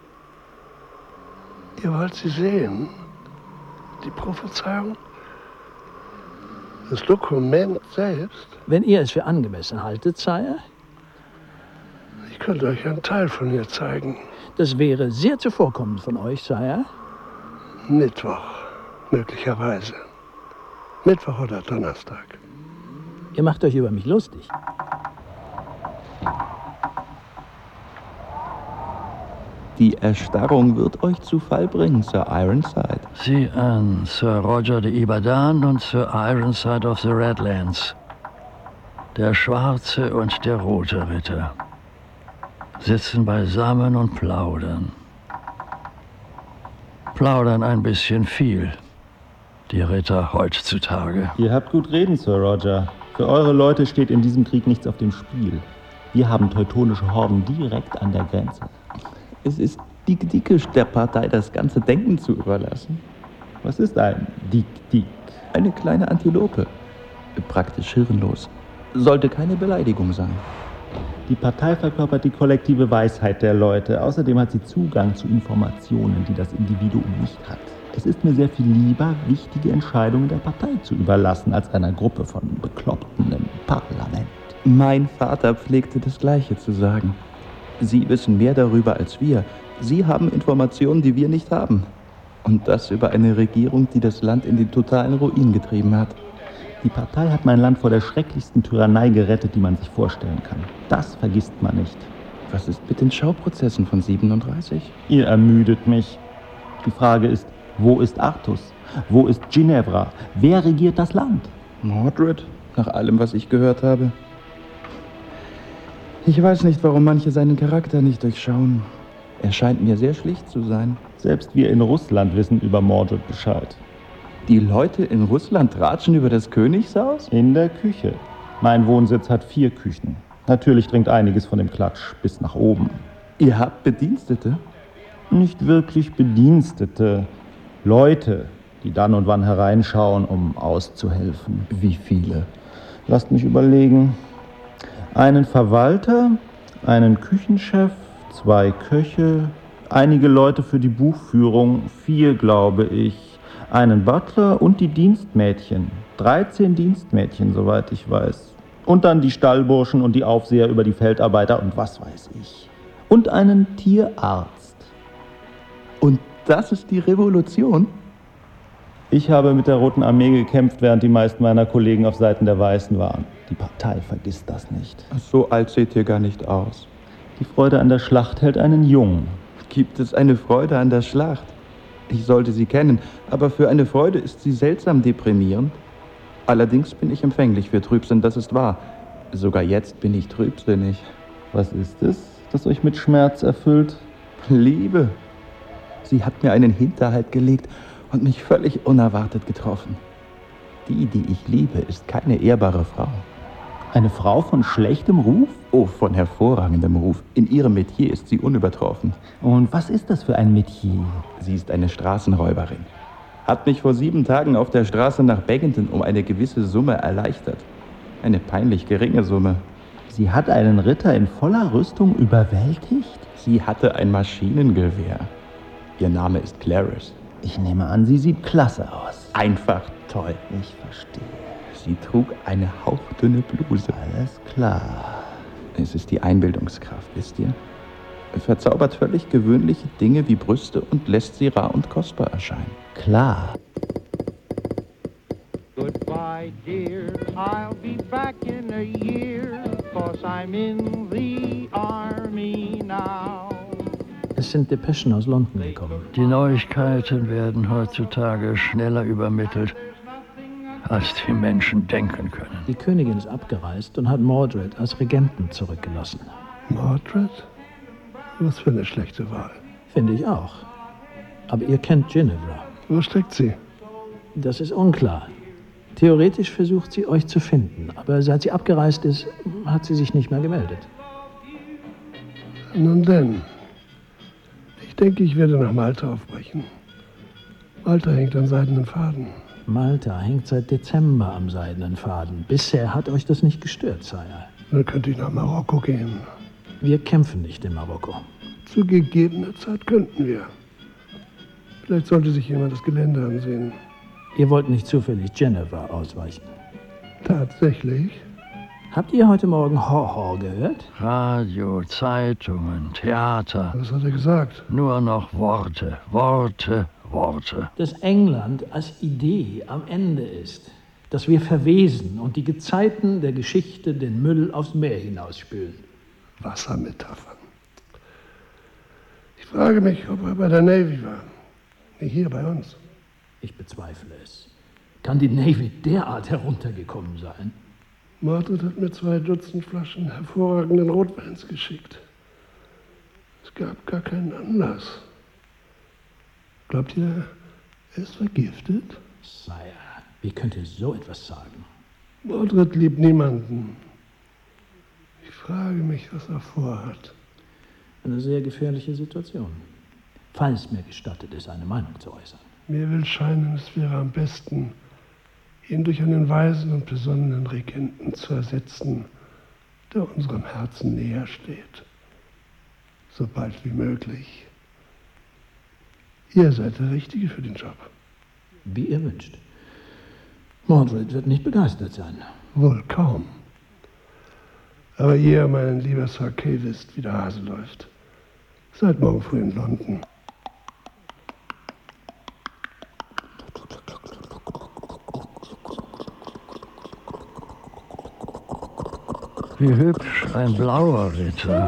Ihr wollt sie sehen? Die Prophezeiung? Das Dokument selbst? Wenn ihr es für angemessen haltet, Sire? Ich könnte euch einen Teil von ihr zeigen. Das wäre sehr zuvorkommend von euch, Sire. Mittwoch, möglicherweise. Mittwoch oder Donnerstag. Ihr macht euch über mich lustig. Die Erstarrung wird euch zu Fall bringen, Sir Ironside. Sieh an, Sir Roger de Ibadan und Sir Ironside of the Redlands. Der schwarze und der rote Ritter sitzen beisammen und plaudern. Plaudern ein bisschen viel, die Ritter heutzutage. Ihr habt gut reden, Sir Roger. Für eure Leute steht in diesem Krieg nichts auf dem Spiel. Wir haben teutonische Horden direkt an der Grenze. Es ist dick-dickisch der Partei, das ganze Denken zu überlassen. Was ist ein Dick-Dick? Eine kleine Antilope. Praktisch hirnlos. Sollte keine Beleidigung sein. Die Partei verkörpert die kollektive Weisheit der Leute. Außerdem hat sie Zugang zu Informationen, die das Individuum nicht hat. Es ist mir sehr viel lieber, wichtige Entscheidungen der Partei zu überlassen, als einer Gruppe von Bekloppten im Parlament. Mein Vater pflegte das Gleiche zu sagen. Sie wissen mehr darüber als wir. Sie haben Informationen, die wir nicht haben. Und das über eine Regierung, die das Land in den totalen Ruin getrieben hat. Die Partei hat mein Land vor der schrecklichsten Tyrannei gerettet, die man sich vorstellen kann. Das vergisst man nicht. Was ist mit den Schauprozessen von siebenunddreißig? Ihr ermüdet mich. Die Frage ist, wo ist Artus? Wo ist Ginevra? Wer regiert das Land? Mordred, nach allem, was ich gehört habe. Ich weiß nicht, warum manche seinen Charakter nicht durchschauen. Er scheint mir sehr schlicht zu sein. Selbst wir in Russland wissen über Mordred Bescheid. Die Leute in Russland tratschen über das Königshaus? In der Küche. Mein Wohnsitz hat vier Küchen. Natürlich dringt einiges von dem Klatsch bis nach oben. Ihr habt Bedienstete? Nicht wirklich Bedienstete. Leute, die dann und wann hereinschauen, um auszuhelfen. Wie viele? Lasst mich überlegen. Einen Verwalter, einen Küchenchef, zwei Köche, einige Leute für die Buchführung, vier, glaube ich, einen Butler und die Dienstmädchen. dreizehn Dienstmädchen, soweit ich weiß. Und dann die Stallburschen und die Aufseher über die Feldarbeiter und was weiß ich. Und einen Tierarzt. Und das ist die Revolution? Ich habe mit der Roten Armee gekämpft, während die meisten meiner Kollegen auf Seiten der Weißen waren. Die Partei vergisst das nicht. So alt seht ihr gar nicht aus. Die Freude an der Schlacht hält einen jung. Gibt es eine Freude an der Schlacht? Ich sollte sie kennen, aber für eine Freude ist sie seltsam deprimierend. Allerdings bin ich empfänglich für Trübsinn, das ist wahr. Sogar jetzt bin ich trübsinnig. Was ist es, das euch mit Schmerz erfüllt? Liebe. Sie hat mir einen Hinterhalt gelegt und mich völlig unerwartet getroffen. Die, die ich liebe, ist keine ehrbare Frau. Eine Frau von schlechtem Ruf? Oh, von hervorragendem Ruf. In ihrem Metier ist sie unübertroffen. Und was ist das für ein Metier? Sie ist eine Straßenräuberin. Hat mich vor sieben Tagen auf der Straße nach Baginton um eine gewisse Summe erleichtert. Eine peinlich geringe Summe. Sie hat einen Ritter in voller Rüstung überwältigt? Sie hatte ein Maschinengewehr. Ihr Name ist Clarice. Ich nehme an, sie sieht klasse aus. Einfach toll. Ich verstehe. Sie trug eine hauchdünne Bluse. Alles klar. Es ist die Einbildungskraft, wisst ihr? Verzaubert völlig gewöhnliche Dinge wie Brüste und lässt sie rar und kostbar erscheinen. Klar. Goodbye, dear, I'll be back in a year, 'cause I'm in the army now. Es sind Depeschen aus London gekommen. Die Neuigkeiten werden heutzutage schneller übermittelt, als die Menschen denken können. Die Königin ist abgereist und hat Mordred als Regenten zurückgelassen. Mordred? Was für eine schlechte Wahl. Finde ich auch. Aber ihr kennt Ginevra. Wo steckt sie? Das ist unklar. Theoretisch versucht sie, euch zu finden, aber seit sie abgereist ist, hat sie sich nicht mehr gemeldet. Nun denn. Ich denke, ich werde nach Malta aufbrechen. Malta hängt an seidenen Faden. Malta hängt seit Dezember am seidenen Faden. Bisher hat euch das nicht gestört, Sire. Dann könnte ich nach Marokko gehen. Wir kämpfen nicht in Marokko. Zu gegebener Zeit könnten wir. Vielleicht sollte sich jemand das Gelände ansehen. Ihr wollt nicht zufällig Ginevra ausweichen? Tatsächlich? Habt ihr heute Morgen Ho-Ho gehört? Radio, Zeitungen, Theater. Was hat er gesagt? Nur noch Worte, Worte, Worte. Dass England als Idee am Ende ist. Dass wir verwesen und die Gezeiten der Geschichte den Müll aufs Meer hinausspülen. Wassermetaphern. Ich frage mich, ob er bei der Navy war. Nicht hier bei uns. Ich bezweifle es. Kann die Navy derart heruntergekommen sein? Mordred hat mir zwei Dutzend Flaschen hervorragenden Rotweins geschickt. Es gab gar keinen Anlass. Glaubt ihr, er ist vergiftet? Sire, wie könnt ihr so etwas sagen? Mordred liebt niemanden. Ich frage mich, was er vorhat. Eine sehr gefährliche Situation. Falls mir gestattet ist, eine Meinung zu äußern. Mir will scheinen, es wäre am besten, ihn durch einen weisen und besonnenen Regenten zu ersetzen, der unserem Herzen näher steht. So bald wie möglich. Ihr seid der Richtige für den Job. Wie ihr wünscht. Mordred wird nicht begeistert sein. Wohl kaum. Aber ihr, mein lieber Sir Kay, wisst, wie der Hase läuft. Seid morgen früh in London. Wie hübsch, ein blauer Ritter.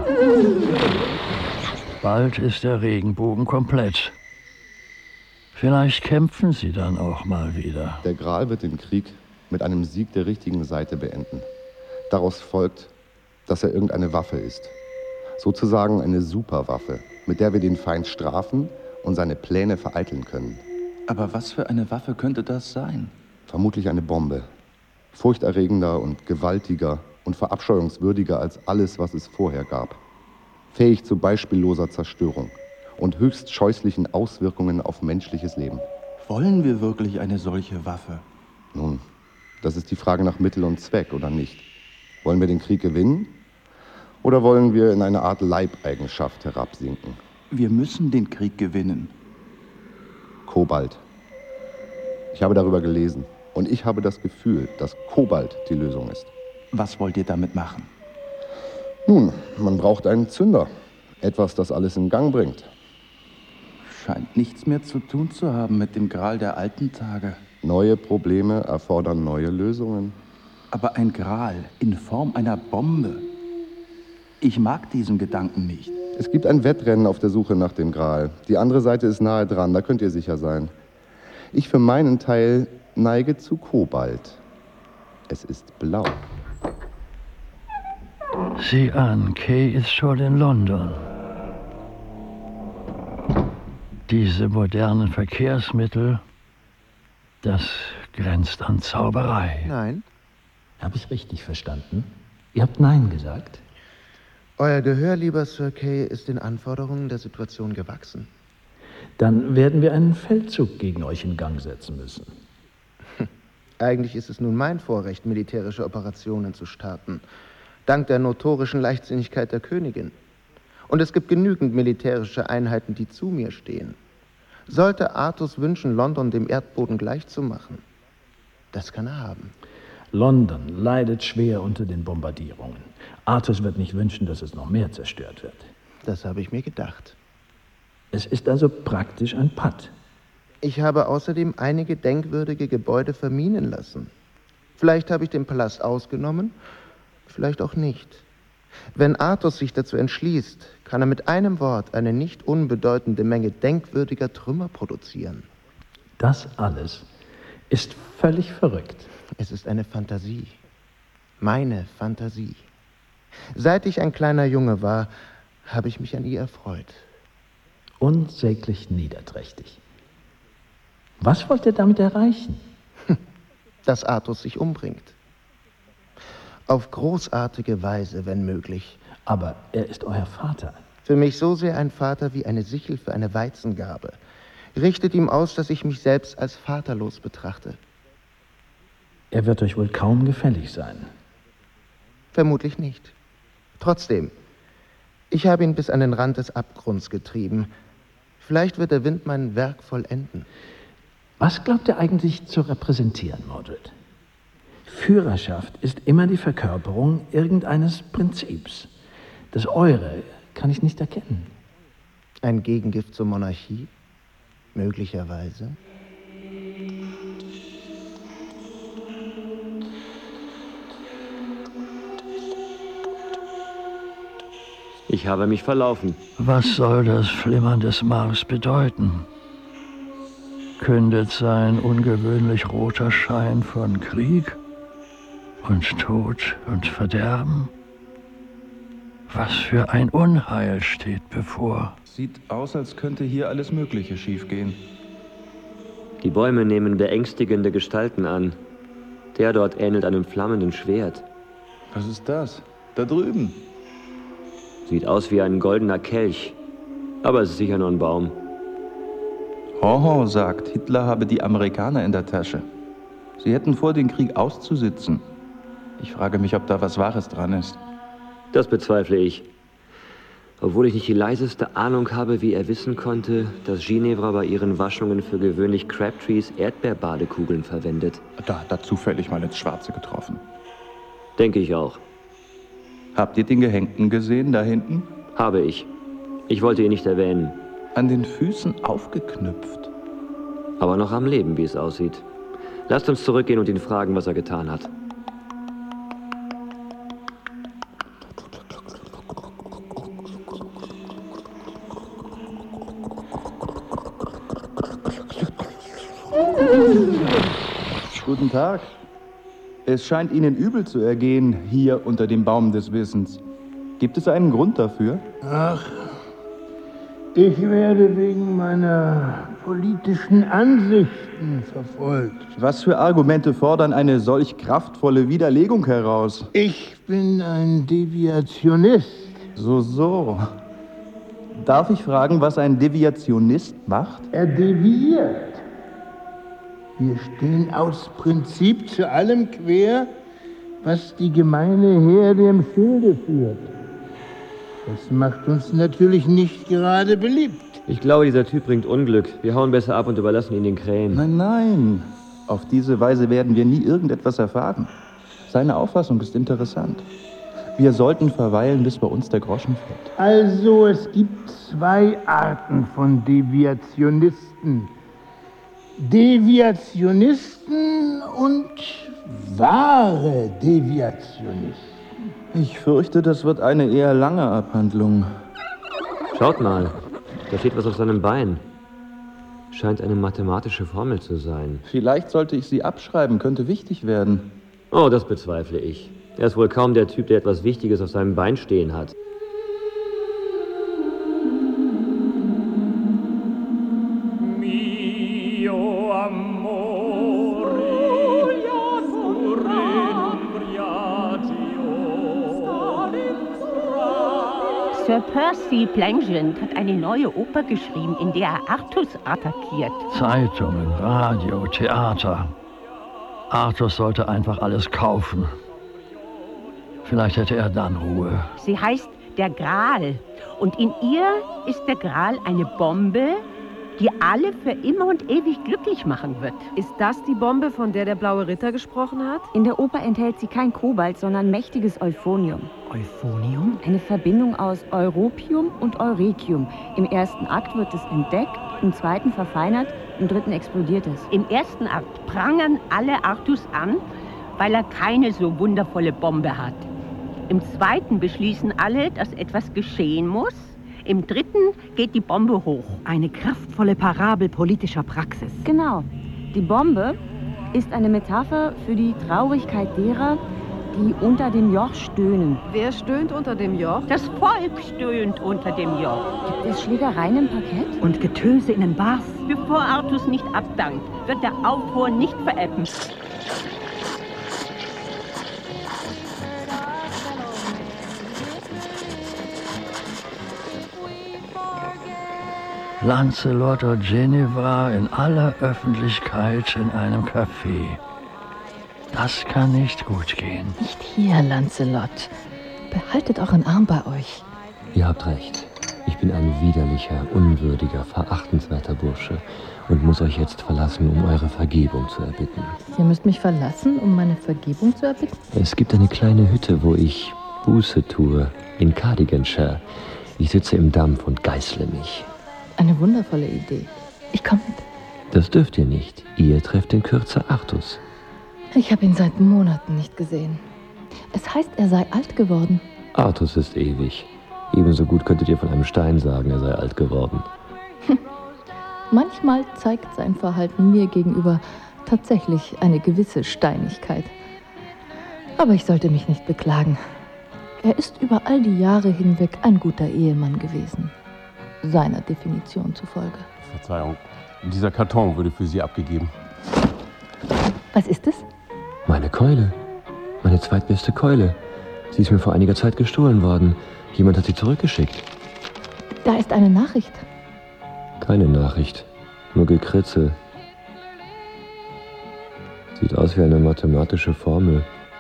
Bald ist der Regenbogen komplett. Vielleicht kämpfen sie dann auch mal wieder. Der Gral wird den Krieg mit einem Sieg der richtigen Seite beenden. Daraus folgt, dass er irgendeine Waffe ist. Sozusagen eine Superwaffe, mit der wir den Feind strafen und seine Pläne vereiteln können. Aber was für eine Waffe könnte das sein? Vermutlich eine Bombe. Furchterregender und gewaltiger und verabscheuungswürdiger als alles, was es vorher gab. Fähig zu beispielloser Zerstörung und höchst scheußlichen Auswirkungen auf menschliches Leben. Wollen wir wirklich eine solche Waffe? Nun, das ist die Frage nach Mittel und Zweck, oder nicht? Wollen wir den Krieg gewinnen? Oder wollen wir in eine Art Leibeigenschaft herabsinken? Wir müssen den Krieg gewinnen. Kobalt. Ich habe darüber gelesen. Und ich habe das Gefühl, dass Kobalt die Lösung ist. Was wollt ihr damit machen? Nun, man braucht einen Zünder. Etwas, das alles in Gang bringt. Scheint nichts mehr zu tun zu haben mit dem Gral der alten Tage. Neue Probleme erfordern neue Lösungen. Aber ein Gral in Form einer Bombe. Ich mag diesen Gedanken nicht. Es gibt ein Wettrennen auf der Suche nach dem Gral. Die andere Seite ist nahe dran, da könnt ihr sicher sein. Ich für meinen Teil neige zu Kobalt. Es ist blau. Sieh an, Kay ist schon in London. Diese modernen Verkehrsmittel, das grenzt an Zauberei. Nein. Habe ich richtig verstanden? Ihr habt Nein gesagt? Euer Gehör, lieber Sir Kay, ist den Anforderungen der Situation gewachsen. Dann werden wir einen Feldzug gegen euch in Gang setzen müssen. Eigentlich ist es nun mein Vorrecht, militärische Operationen zu starten, dank der notorischen Leichtsinnigkeit der Königin. Und es gibt genügend militärische Einheiten, die zu mir stehen. Sollte Artus wünschen, London dem Erdboden gleichzumachen, das kann er haben. London leidet schwer unter den Bombardierungen. Artus wird nicht wünschen, dass es noch mehr zerstört wird. Das habe ich mir gedacht. Es ist also praktisch ein Patt. Ich habe außerdem einige denkwürdige Gebäude verminen lassen. Vielleicht habe ich den Palast ausgenommen, vielleicht auch nicht. Wenn Artus sich dazu entschließt, kann er mit einem Wort eine nicht unbedeutende Menge denkwürdiger Trümmer produzieren. Das alles ist völlig verrückt. Es ist eine Fantasie. Meine Fantasie. Seit ich ein kleiner Junge war, habe ich mich an ihr erfreut. Unsäglich niederträchtig. Was wollt ihr damit erreichen? Dass Artus sich umbringt. Auf großartige Weise, wenn möglich. Aber er ist euer Vater. Für mich so sehr ein Vater wie eine Sichel für eine Weizengarbe. Richtet ihm aus, dass ich mich selbst als vaterlos betrachte. Er wird euch wohl kaum gefällig sein. Vermutlich nicht. Trotzdem, ich habe ihn bis an den Rand des Abgrunds getrieben. Vielleicht wird der Wind mein Werk vollenden. Was glaubt ihr eigentlich zu repräsentieren, Mordred? Führerschaft ist immer die Verkörperung irgendeines Prinzips. Das eure kann ich nicht erkennen. Ein Gegengift zur Monarchie? Möglicherweise. Ich habe mich verlaufen. Was soll das Flimmern des Mars bedeuten? Kündet sein ungewöhnlich roter Schein von Krieg und Tod und Verderben? Was für ein Unheil steht bevor? Sieht aus, als könnte hier alles Mögliche schiefgehen. Die Bäume nehmen beängstigende Gestalten an. Der dort ähnelt einem flammenden Schwert. Was ist das? Da drüben. Sieht aus wie ein goldener Kelch. Aber es ist sicher nur ein Baum. Hoho sagt, Hitler habe die Amerikaner in der Tasche. Sie hätten vor, den Krieg auszusitzen. Ich frage mich, ob da was Wahres dran ist. Das bezweifle ich. Obwohl ich nicht die leiseste Ahnung habe, wie er wissen konnte, dass Ginevra bei ihren Waschungen für gewöhnlich Crabtrees Erdbeerbadekugeln verwendet. Da hat er zufällig mal ins Schwarze getroffen. Denke ich auch. Habt ihr den Gehängten gesehen, da hinten? Habe ich. Ich wollte ihn nicht erwähnen. An den Füßen aufgeknüpft. Aber noch am Leben, wie es aussieht. Lasst uns zurückgehen und ihn fragen, was er getan hat. Guten Tag. Es scheint Ihnen übel zu ergehen, hier unter dem Baum des Wissens. Gibt es einen Grund dafür? Ach, ich werde wegen meiner politischen Ansichten verfolgt. Was für Argumente fordern eine solch kraftvolle Widerlegung heraus? Ich bin ein Deviationist. So, so. Darf ich fragen, was ein Deviationist macht? Er deviiert. Wir stehen aus Prinzip zu allem quer, was die gemeine Herde im Schilde führt. Das macht uns natürlich nicht gerade beliebt. Ich glaube, dieser Typ bringt Unglück. Wir hauen besser ab und überlassen ihn den Krähen. Nein, nein. Auf diese Weise werden wir nie irgendetwas erfahren. Seine Auffassung ist interessant. Wir sollten verweilen, bis bei uns der Groschen fällt. Also, es gibt zwei Arten von Deviationisten. Deviationisten und wahre Deviationisten. Ich fürchte, das wird eine eher lange Abhandlung. Schaut mal, da steht was auf seinem Bein. Scheint eine mathematische Formel zu sein. Vielleicht sollte ich sie abschreiben, könnte wichtig werden. Oh, das bezweifle ich. Er ist wohl kaum der Typ, der etwas Wichtiges auf seinem Bein stehen hat. Sir Percy Plangent hat eine neue Oper geschrieben, in der er Artus attackiert. Zeitungen, Radio, Theater. Artus sollte einfach alles kaufen. Vielleicht hätte er dann Ruhe. Sie heißt der Gral. Und in ihr ist der Gral eine Bombe, die alle für immer und ewig glücklich machen wird. Ist das die Bombe, von der der Blaue Ritter gesprochen hat? In der Oper enthält sie kein Kobalt, sondern mächtiges Euphonium. Euphonium? Eine Verbindung aus Europium und Eurecium. Im ersten Akt wird es entdeckt, im zweiten verfeinert, im dritten explodiert es. Im ersten Akt prangern alle Artus an, weil er keine so wundervolle Bombe hat. Im zweiten beschließen alle, dass etwas geschehen muss. Im dritten geht die Bombe hoch. Eine kraftvolle Parabel politischer Praxis. Genau. Die Bombe ist eine Metapher für die Traurigkeit derer, die unter dem Joch stöhnen. Wer stöhnt unter dem Joch? Das Volk stöhnt unter dem Joch. Gibt es Schlägereien im Parkett? Und Getöse in den Bars? Bevor Artus nicht abdankt, wird der Aufruhr nicht verebben. Lancelot und Ginevra in aller Öffentlichkeit in einem Café. Das kann nicht gut gehen. Nicht hier, Lancelot. Behaltet euren Arm bei euch. Ihr habt recht. Ich bin ein widerlicher, unwürdiger, verachtenswerter Bursche und muss euch jetzt verlassen, um eure Vergebung zu erbitten. Ihr müsst mich verlassen, um meine Vergebung zu erbitten? Es gibt eine kleine Hütte, wo ich Buße tue, in Cardiganshire. Ich sitze im Dampf und geißle mich. Eine wundervolle Idee. Ich komme mit. Das dürft ihr nicht. Ihr trefft den Kürzer Artus. Ich habe ihn seit Monaten nicht gesehen. Es heißt, er sei alt geworden. Artus ist ewig. Ebenso gut könntet ihr von einem Stein sagen, er sei alt geworden. Manchmal zeigt sein Verhalten mir gegenüber tatsächlich eine gewisse Steinigkeit. Aber ich sollte mich nicht beklagen. Er ist über all die Jahre hinweg ein guter Ehemann gewesen. Seiner Definition zufolge. Verzeihung, dieser Karton wurde für Sie abgegeben. Was ist es? Meine Keule. Meine zweitbeste Keule. Sie ist mir vor einiger Zeit gestohlen worden. Jemand hat sie zurückgeschickt. Da ist eine Nachricht. Keine Nachricht, nur Gekritzel. Sieht aus wie eine mathematische Formel.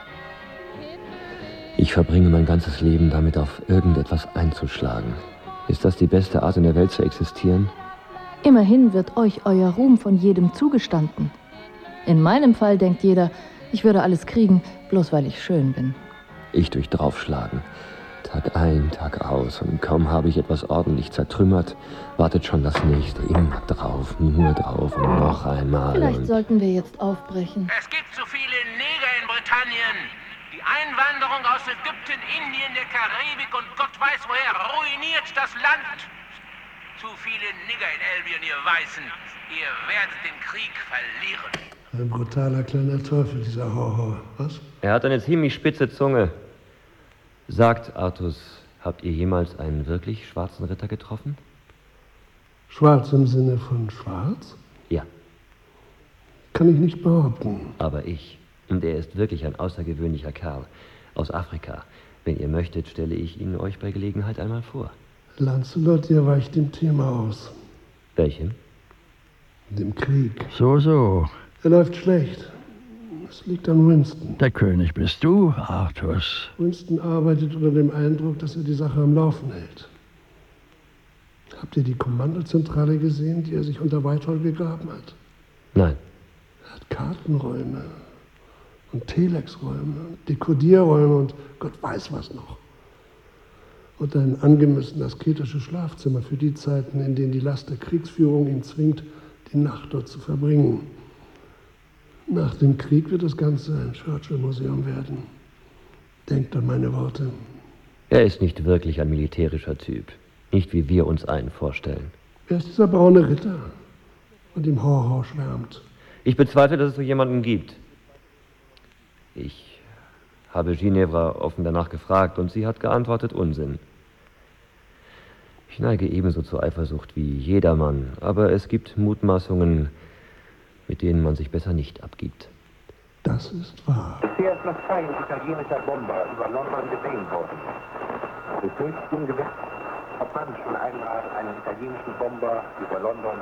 Ich verbringe mein ganzes Leben damit, auf irgendetwas einzuschlagen. Ist das die beste Art in der Welt zu existieren? Immerhin wird euch euer Ruhm von jedem zugestanden. In meinem Fall denkt jeder, ich würde alles kriegen, bloß weil ich schön bin. Ich durch draufschlagen. Tag ein, Tag aus. Und kaum habe ich etwas ordentlich zertrümmert, wartet schon das nächste. Immer drauf, nur drauf und noch einmal. Vielleicht und sollten wir jetzt aufbrechen. Es gibt zu viele Neger in Britannien. Die Einwanderung aus Ägypten, Indien, der Karibik und Gott weiß woher ruiniert das Land. Zu viele Nigger in Albion, ihr Weißen. Ihr werdet den Krieg verlieren. Ein brutaler kleiner Teufel, dieser Horror. Was? Er hat eine ziemlich spitze Zunge. Sagt, Artus, habt ihr jemals einen wirklich schwarzen Ritter getroffen? Schwarz im Sinne von schwarz? Ja. Kann ich nicht behaupten. Aber ich. Und er ist wirklich ein außergewöhnlicher Kerl. Aus Afrika. Wenn ihr möchtet, stelle ich ihn euch bei Gelegenheit einmal vor. Lancelot, ihr weicht dem Thema aus. Welchem? Dem Krieg. So, so. Er läuft schlecht. Es liegt an Winston. Der König bist du, Artus. Winston arbeitet unter dem Eindruck, dass er die Sache am Laufen hält. Habt ihr die Kommandozentrale gesehen, die er sich unter Whitehall gegraben hat? Nein. Er hat Kartenräume und Telexräume und Dekodierräume und Gott weiß was noch. Und ein angemessen asketisches Schlafzimmer für die Zeiten, in denen die Last der Kriegsführung ihn zwingt, die Nacht dort zu verbringen. Nach dem Krieg wird das Ganze ein Churchill-Museum werden. Denkt an meine Worte. Er ist nicht wirklich ein militärischer Typ. Nicht wie wir uns einen vorstellen. Wer ist dieser braune Ritter, von dem Horror schwärmt? Ich bezweifle, dass es so jemanden gibt. Ich habe Ginevra offen danach gefragt und sie hat geantwortet, Unsinn. Ich neige ebenso zur Eifersucht wie jedermann, aber es gibt Mutmaßungen, mit denen man sich besser nicht abgibt. Das ist wahr. Bisher ist noch kein italienischer Bomber über London gesehen worden. Es höchst ungewiss, ob man schon einmal einen italienischen Bomber über London...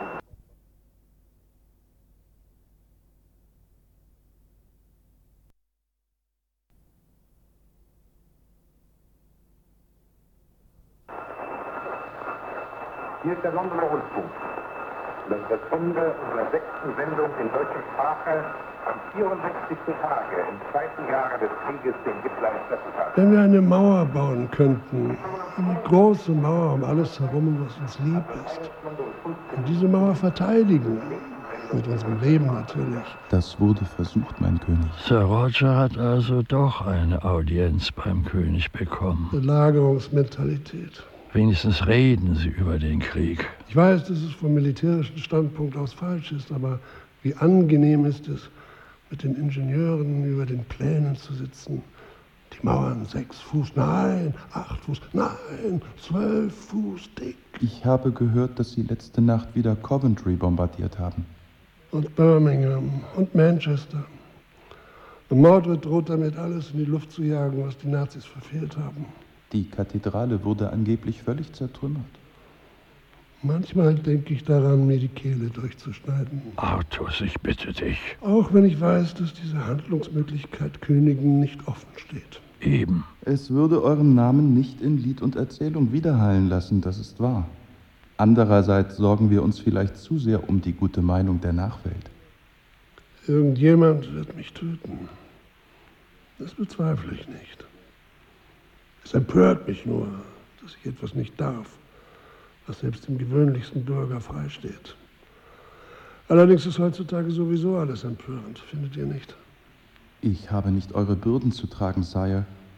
Hier ist der Londoner Rundfunk. Unsere Stunde unserer sechsten Sendung in deutscher Sprache am vierundsechzigsten Tage im zweiten Jahre des Krieges, den Gipfel treffen hat. Wenn wir eine Mauer bauen könnten, eine große Mauer um alles herum, was uns lieb ist, und diese Mauer verteidigen, mit unserem Leben natürlich. Das wurde versucht, mein König. Sir Roger hat also doch eine Audienz beim König bekommen. Belagerungsmentalität. Wenigstens reden sie über den Krieg. Ich weiß, dass es vom militärischen Standpunkt aus falsch ist, aber wie angenehm ist es, mit den Ingenieuren über den Plänen zu sitzen. Die Mauern sechs Fuß, nein, acht Fuß, nein, zwölf Fuß dick. Ich habe gehört, dass Sie letzte Nacht wieder Coventry bombardiert haben. Und Birmingham und Manchester. Und Mordred droht damit, alles in die Luft zu jagen, was die Nazis verfehlt haben. Die Kathedrale wurde angeblich völlig zertrümmert. Manchmal denke ich daran, mir die Kehle durchzuschneiden. Artus, ich bitte dich. Auch wenn ich weiß, dass diese Handlungsmöglichkeit Königen nicht offen steht. Eben. Es würde euren Namen nicht in Lied und Erzählung widerhallen lassen, das ist wahr. Andererseits sorgen wir uns vielleicht zu sehr um die gute Meinung der Nachwelt. Irgendjemand wird mich töten. Das bezweifle ich nicht. Es empört mich nur, dass ich etwas nicht darf, was selbst dem gewöhnlichsten Bürger freisteht. Allerdings ist heutzutage sowieso alles empörend, findet ihr nicht? Ich habe nicht eure Bürden zu tragen, Sire.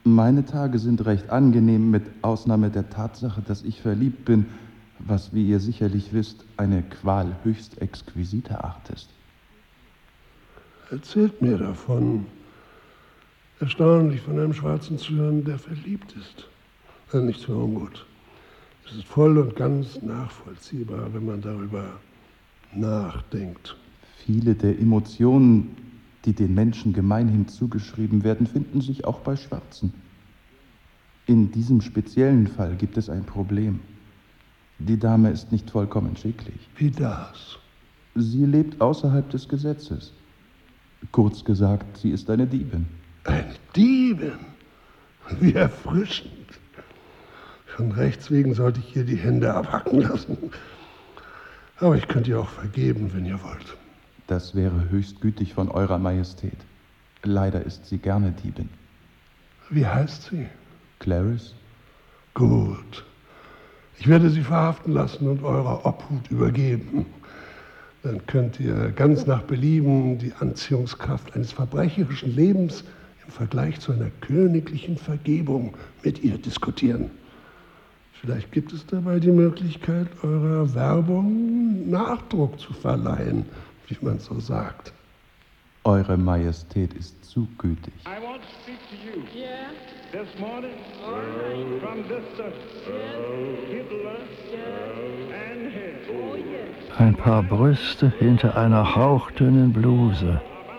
Meine Tage sind recht angenehm, mit Ausnahme der Tatsache, dass ich verliebt bin, was, wie ihr sicherlich wisst, eine Qual höchst exquisiter Art ist. Erzählt mir davon. Erstaunlich, von einem Schwarzen zu hören, der verliebt ist. Also nichts für ungut. Es ist voll und ganz nachvollziehbar, wenn man darüber nachdenkt. Viele der Emotionen, die den Menschen gemeinhin zugeschrieben werden, finden sich auch bei Schwarzen. In diesem speziellen Fall gibt es ein Problem. Die Dame ist nicht vollkommen schicklich. Wie das? Sie lebt außerhalb des Gesetzes. Kurz gesagt, sie ist eine Diebin. Eine Diebin? Wie erfrischend. Von Rechts wegen sollte ich ihr die Hände abhacken lassen. Aber ich könnte ihr auch vergeben, wenn ihr wollt. Das wäre höchst gütig von Eurer Majestät. Leider ist sie gerne Diebin. Wie heißt sie? Clarice. Gut. Ich werde sie verhaften lassen und eurer Obhut übergeben. Dann könnt ihr ganz nach Belieben die Anziehungskraft eines verbrecherischen Lebens im Vergleich zu einer königlichen Vergebung mit ihr diskutieren. Vielleicht gibt es dabei die Möglichkeit, eurer Werbung Nachdruck zu verleihen, wie man so sagt. Eure Majestät ist zu gütig. I want to speak to you. Yeah. This morning, uh, from distance, uh, Hitler and him. Oh, yes. Ein paar Brüste hinter einer hauchdünnen Bluse.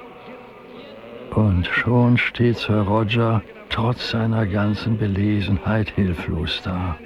Und schon steht Sir Roger trotz seiner ganzen Belesenheit hilflos da.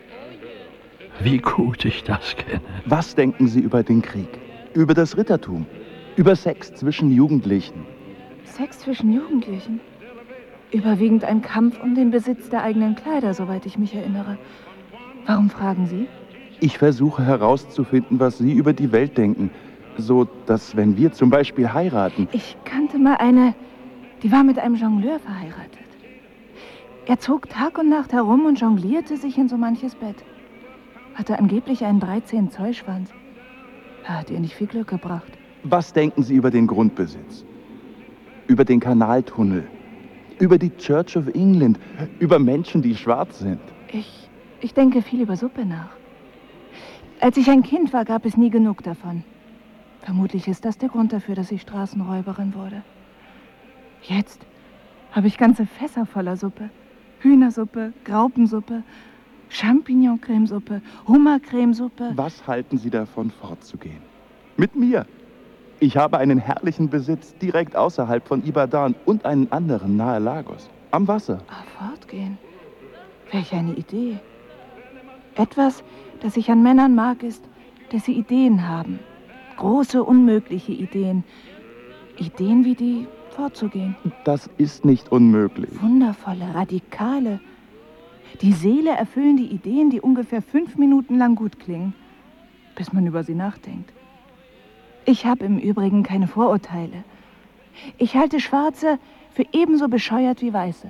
Wie gut ich das kenne. Was denken Sie über den Krieg? Über das Rittertum? Über Sex zwischen Jugendlichen? Sex zwischen Jugendlichen? Überwiegend ein Kampf um den Besitz der eigenen Kleider, soweit ich mich erinnere. Warum fragen Sie? Ich versuche herauszufinden, was Sie über die Welt denken. So, dass wenn wir zum Beispiel heiraten... Ich kannte mal eine, die war mit einem Jongleur verheiratet. Er zog Tag und Nacht herum und jonglierte sich in so manches Bett. Hatte angeblich einen dreizehn Zoll Schwanz. Er hat ihr nicht viel Glück gebracht. Was denken Sie über den Grundbesitz? Über den Kanaltunnel? Über die Church of England? Über Menschen, die schwarz sind? Ich, ich denke viel über Suppe nach. Als ich ein Kind war, gab es nie genug davon. Vermutlich ist das der Grund dafür, dass ich Straßenräuberin wurde. Jetzt habe ich ganze Fässer voller Suppe. Hühnersuppe, Graupensuppe, Champignon-Cremesuppe, Hummercremesuppe. Was halten Sie davon, fortzugehen? Mit mir. Ich habe einen herrlichen Besitz direkt außerhalb von Ibadan und einen anderen nahe Lagos. Am Wasser. Ah, fortgehen. Welch eine Idee. Etwas, das ich an Männern mag, ist, dass sie Ideen haben. Große, unmögliche Ideen. Ideen wie die, fortzugehen. Das ist nicht unmöglich. Wundervolle, radikale. Die Seele erfüllen die Ideen, die ungefähr fünf Minuten lang gut klingen, bis man über sie nachdenkt. Ich habe im Übrigen keine Vorurteile. Ich halte Schwarze für ebenso bescheuert wie Weiße.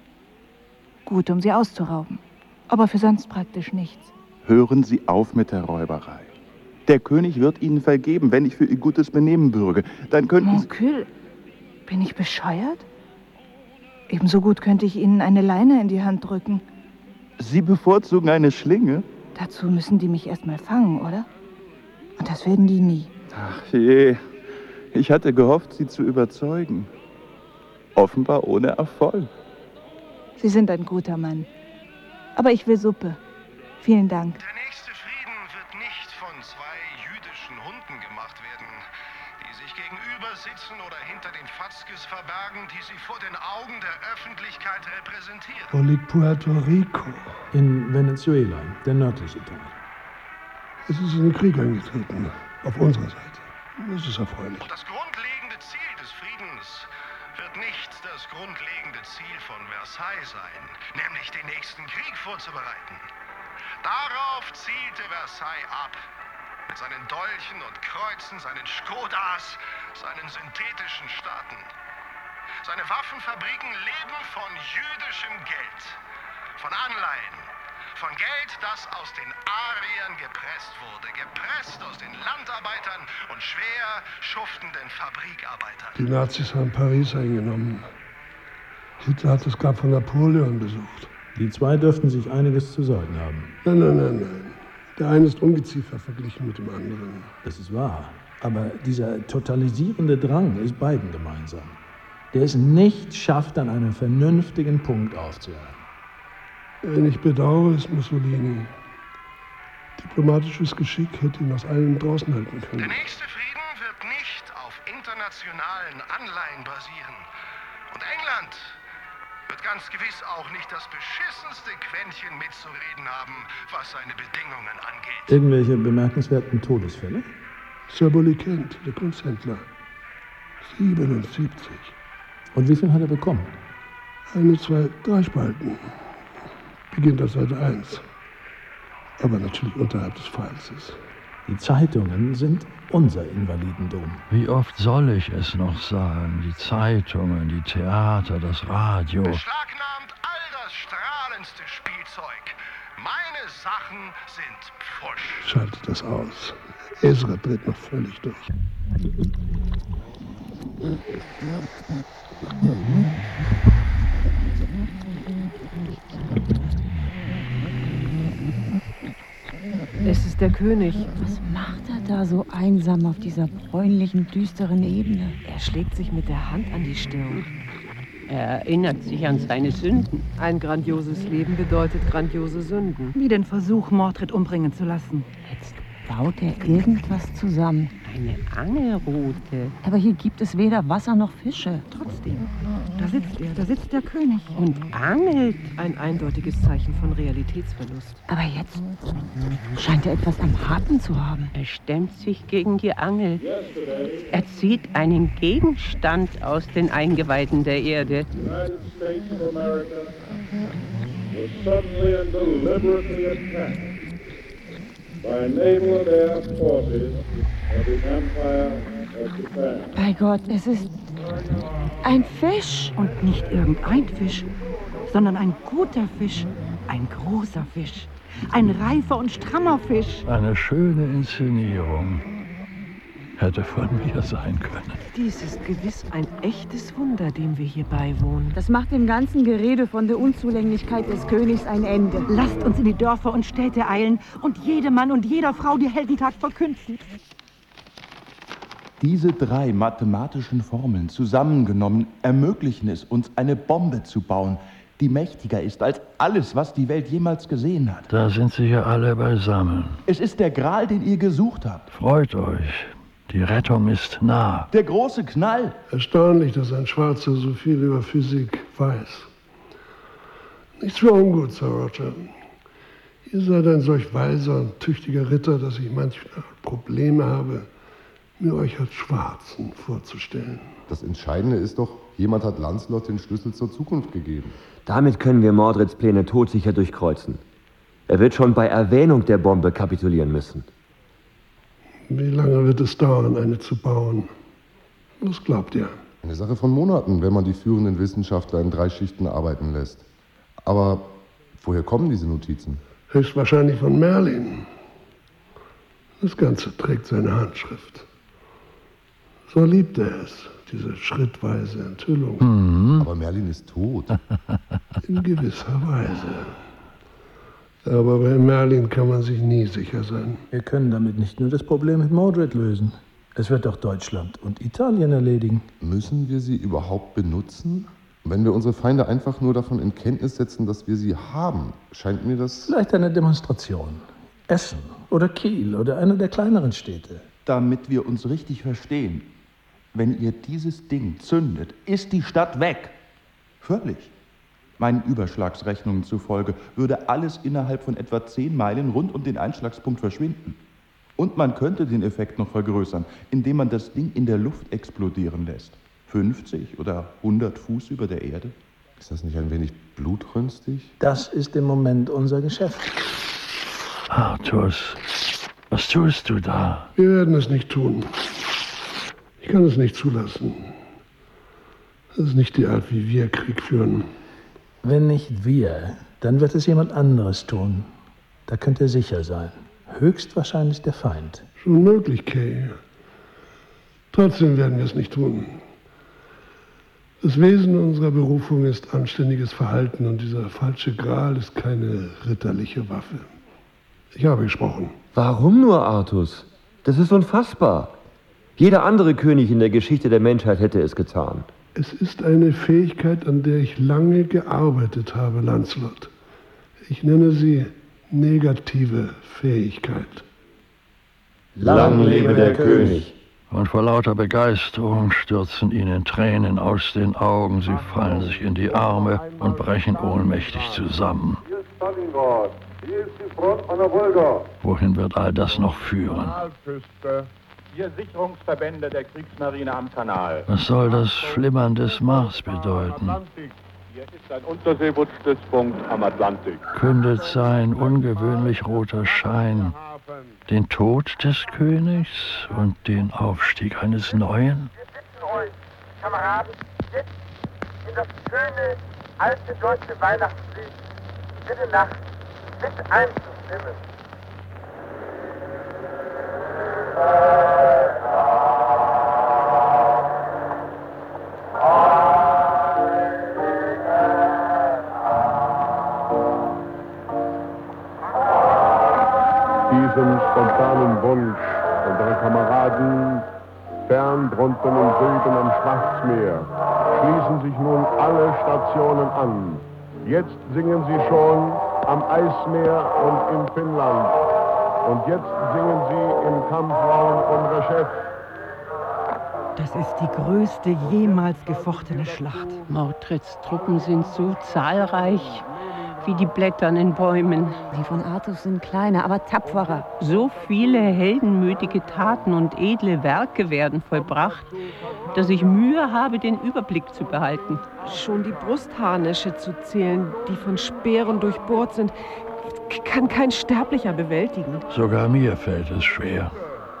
Gut, um sie auszurauben, aber für sonst praktisch nichts. Hören Sie auf mit der Räuberei. Der König wird Ihnen vergeben, wenn ich für Ihr gutes Benehmen bürge. Dann könnten Sie... Moncule, bin ich bescheuert? Ebenso gut könnte ich Ihnen eine Leine in die Hand drücken. Sie bevorzugen eine Schlinge? Dazu müssen die mich erst mal fangen, oder? Und das werden die nie. Ach je, ich hatte gehofft, Sie zu überzeugen. Offenbar ohne Erfolg. Sie sind ein guter Mann. Aber ich will Suppe. Vielen Dank. Der nächste Frieden wird nicht von zwei jüdischen Hunden gemacht werden, die sich gegenüber sitzen oder hinter den Fatzkes verbergen, die sie vor den Augen der Öffentlichkeit repräsentieren. Wo liegt Puerto Rico? In Venezuela, der nördliche Teil. Es ist in den Krieg eingetreten. Auf unserer Seite. Das ist erfreulich. Und das grundlegende Ziel des Friedens wird nicht das grundlegende Ziel von Versailles sein, nämlich den nächsten Krieg vorzubereiten. Darauf zielte Versailles ab. Mit seinen Dolchen und Kreuzen, seinen Skodas, seinen synthetischen Staaten. Seine Waffenfabriken leben von jüdischem Geld, von Anleihen, von Geld, das aus den Ariern gepresst wurde, gepresst aus den Landarbeitern und schwer schuftenden Fabrikarbeitern. Die Nazis haben Paris eingenommen. Hitler hat das Grab von Napoleon besucht. Die zwei dürften sich einiges zu sagen haben. Nein, nein, nein, nein. Der eine ist Ungeziefer verglichen mit dem anderen. Das ist wahr. Aber dieser totalisierende Drang ist beiden gemeinsam. Der es nicht schafft, an einem vernünftigen Punkt aufzuhören. Wenn ich bedauere, ist Mussolini. Diplomatisches Geschick hätte ihn aus allem draußen halten können. Der nächste Frieden wird nicht auf internationalen Anleihen basieren. Und England wird ganz gewiss auch nicht das beschissenste Quäntchen mitzureden haben, was seine Bedingungen angeht. Irgendwelche bemerkenswerten Todesfälle? Sir Bully Kent, der Kunsthändler. siebenundsiebzig. Und wie viel hat er bekommen? Eine, zwei, drei Spalten. Beginnt auf Seite eins. Aber natürlich unterhalb des Falses. Die Zeitungen sind unser Invalidentum. Wie oft soll ich es noch sagen? Die Zeitungen, die Theater, das Radio. Beschlagnahmt all das strahlendste Spielzeug. Meine Sachen sind Pfusch. Schaltet das aus. Ezra dreht noch völlig durch. Es ist der König. Was macht er da so einsam auf dieser bräunlichen, düsteren Ebene? Er schlägt sich mit der Hand an die Stirn. Er erinnert sich an seine Sünden. Ein grandioses Leben bedeutet grandiose Sünden. Wie den Versuch, Mordred umbringen zu lassen. Jetzt baut er irgendwas zusammen. Eine Angelrute. Aber hier gibt es weder Wasser noch Fische. Trotzdem, da sitzt er, da sitzt der König. Und angelt. Ein eindeutiges Zeichen von Realitätsverlust. Aber jetzt scheint er etwas am Haken zu haben. Er stemmt sich gegen die Angel. Er zieht einen Gegenstand aus den Eingeweiden der Erde. United States of America was suddenly and deliberately attacked by naval and air forces of the Empire of Japan. Bei Gott, es ist ein Fisch. Und nicht irgendein Fisch, sondern ein guter Fisch, ein großer Fisch, ein reifer und strammer Fisch. Eine schöne Inszenierung. Hätte von mir sein können. Dies ist gewiss ein echtes Wunder, dem wir hier beiwohnen. Das macht dem ganzen Gerede von der Unzulänglichkeit des Königs ein Ende. Lasst uns in die Dörfer und Städte eilen und jedem Mann und jeder Frau die Heldentat verkünden. Diese drei mathematischen Formeln zusammengenommen ermöglichen es uns, eine Bombe zu bauen, die mächtiger ist als alles, was die Welt jemals gesehen hat. Da sind sie ja alle beisammen. Es ist der Gral, den ihr gesucht habt. Freut euch. Die Rettung ist nah. Der große Knall. Erstaunlich, dass ein Schwarzer so viel über Physik weiß. Nichts für ungut, Sir Roger. Ihr seid ein solch weiser und tüchtiger Ritter, dass ich manchmal Probleme habe, mir euch als Schwarzen vorzustellen. Das Entscheidende ist doch, jemand hat Lancelot den Schlüssel zur Zukunft gegeben. Damit können wir Mordreds Pläne todsicher durchkreuzen. Er wird schon bei Erwähnung der Bombe kapitulieren müssen. Wie lange wird es dauern, eine zu bauen? Was glaubt ihr? Eine Sache von Monaten, wenn man die führenden Wissenschaftler in drei Schichten arbeiten lässt. Aber woher kommen diese Notizen? Höchstwahrscheinlich von Merlin. Das Ganze trägt seine Handschrift. So liebt er es, diese schrittweise Enthüllung. Mhm. Aber Merlin ist tot. In gewisser Weise. Aber bei Merlin kann man sich nie sicher sein. Wir können damit nicht nur das Problem mit Mordred lösen. Es wird auch Deutschland und Italien erledigen. Müssen wir sie überhaupt benutzen? Wenn wir unsere Feinde einfach nur davon in Kenntnis setzen, dass wir sie haben, scheint mir das... Vielleicht eine Demonstration. Essen oder Kiel oder eine der kleineren Städte. Damit wir uns richtig verstehen. Wenn ihr dieses Ding zündet, ist die Stadt weg. Völlig. Meinen Überschlagsrechnungen zufolge würde alles innerhalb von etwa zehn Meilen rund um den Einschlagspunkt verschwinden. Und man könnte den Effekt noch vergrößern, indem man das Ding in der Luft explodieren lässt. fünfzig oder hundert Fuß über der Erde. Ist das nicht ein wenig blutrünstig? Das ist im Moment unser Geschäft. Artus, was tust du da? Wir werden es nicht tun. Ich kann es nicht zulassen. Das ist nicht die Art, wie wir Krieg führen. Wenn nicht wir, dann wird es jemand anderes tun. Da könnt ihr sicher sein. Höchstwahrscheinlich der Feind. Schon möglich, Kay. Trotzdem werden wir es nicht tun. Das Wesen unserer Berufung ist anständiges Verhalten und dieser falsche Gral ist keine ritterliche Waffe. Ich habe gesprochen. Warum nur, Artus? Das ist unfassbar. Jeder andere König in der Geschichte der Menschheit hätte es getan. Es ist eine Fähigkeit, an der ich lange gearbeitet habe, Lancelot. Ich nenne sie negative Fähigkeit. Lang lebe der König! Und vor lauter Begeisterung stürzen ihnen Tränen aus den Augen, sie fallen sich in die Arme und brechen ohnmächtig zusammen. Hier ist Stalingrad, hier ist die Front an der Wolga. Wohin wird all das noch führen? Hier Sicherungsverbände der Kriegsmarine am Kanal. Was soll das Flimmern des Mars bedeuten? Hier ist ein Unterseebootsstützpunkt am Atlantik. Kündet sein ungewöhnlich roter Schein den Tod des Königs und den Aufstieg eines Neuen? Wir bitten euch, Kameraden, jetzt in das schöne, alte deutsche Weihnachtslied Stille Nacht mit einzustimmen. Diesem spontanen Wunsch unserer Kameraden fern drunten in Süden am Schwarzmeer schließen sich nun alle Stationen an. Jetzt singen sie schon am Eismeer und in Finnland. Und jetzt singen sie im Kampfraum um Reshef. Das ist die größte jemals gefochtene Schlacht. Mordreds Truppen sind so zahlreich wie die Blätter an den Bäumen. Die von Artus sind kleiner, aber tapferer. So viele heldenmütige Taten und edle Werke werden vollbracht, dass ich Mühe habe, den Überblick zu behalten. Schon die Brustharnische zu zählen, die von Speeren durchbohrt sind, kann kein Sterblicher bewältigen. Sogar mir fällt es schwer.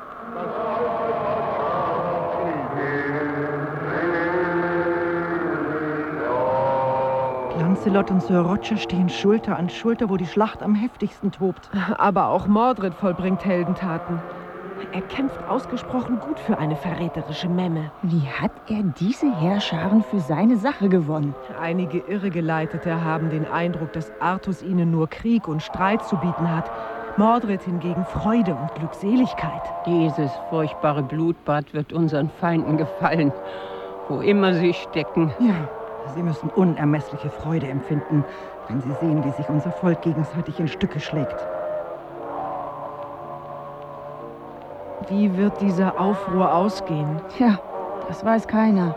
Lancelot und Sir Roger stehen Schulter an Schulter, wo die Schlacht am heftigsten tobt. Aber auch Mordred vollbringt Heldentaten. Er kämpft ausgesprochen gut für eine verräterische Memme. Wie hat er diese Heerscharen für seine Sache gewonnen? Einige Irregeleitete haben den Eindruck, dass Artus ihnen nur Krieg und Streit zu bieten hat. Mordred hingegen Freude und Glückseligkeit. Dieses furchtbare Blutbad wird unseren Feinden gefallen, wo immer sie stecken. Ja, sie müssen unermessliche Freude empfinden, wenn sie sehen, wie sich unser Volk gegenseitig in Stücke schlägt. Wie wird dieser Aufruhr ausgehen? Tja, das weiß keiner.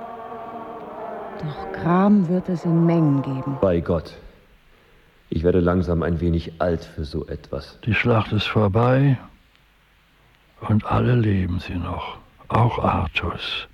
Doch Gram wird es in Mengen geben. Bei Gott. Ich werde langsam ein wenig alt für so etwas. Die Schlacht ist vorbei und alle leben sie noch. Auch Artus.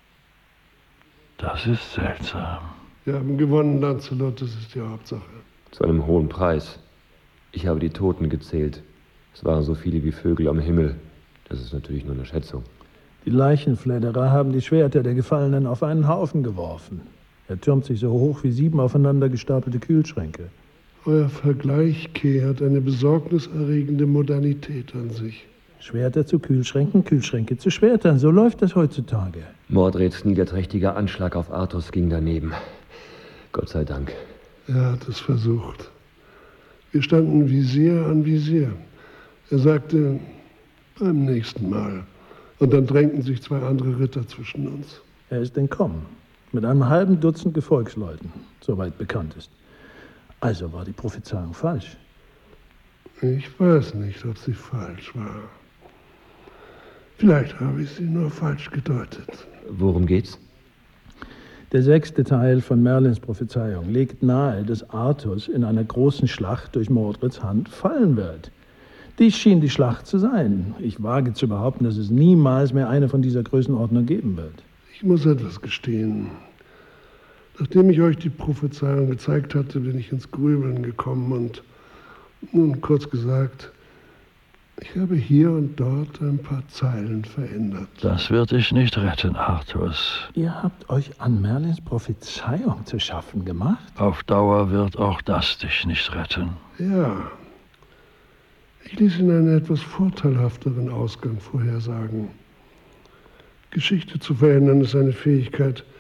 Das ist seltsam. Wir haben gewonnen, Lancelot, das ist die Hauptsache. Zu einem hohen Preis. Ich habe die Toten gezählt. Es waren so viele wie Vögel am Himmel. Das ist natürlich nur eine Schätzung. Die Leichenfledderer haben die Schwerter der Gefallenen auf einen Haufen geworfen. Er türmt sich so hoch wie sieben aufeinander gestapelte Kühlschränke. Euer Vergleich, Kay, hat eine besorgniserregende Modernität an sich. Schwerter zu Kühlschränken, Kühlschränke zu Schwertern. So läuft das heutzutage. Mordreds niederträchtiger Anschlag auf Artus ging daneben. Gott sei Dank. Er hat es versucht. Wir standen Visier an Visier. Er sagte, beim nächsten Mal. Und dann drängten sich zwei andere Ritter zwischen uns. Er ist entkommen. Mit einem halben Dutzend Gefolgsleuten, soweit bekannt ist. Also war die Prophezeiung falsch. Ich weiß nicht, ob sie falsch war. Vielleicht habe ich sie nur falsch gedeutet. Worum geht's? Der sechste Teil von Merlins Prophezeiung legt nahe, dass Artus in einer großen Schlacht durch Mordreds Hand fallen wird. Dies schien die Schlacht zu sein. Ich wage zu behaupten, dass es niemals mehr eine von dieser Größenordnung geben wird. Ich muss etwas gestehen. Nachdem ich euch die Prophezeiung gezeigt hatte, bin ich ins Grübeln gekommen und, nun kurz gesagt, ich habe hier und dort ein paar Zeilen verändert. Das wird dich nicht retten, Artus. Ihr habt euch an Merlins Prophezeiung zu schaffen gemacht? Auf Dauer wird auch das dich nicht retten. Ja. Ich ließ ihn einen etwas vorteilhafteren Ausgang vorhersagen. Geschichte zu verändern ist eine Fähigkeit,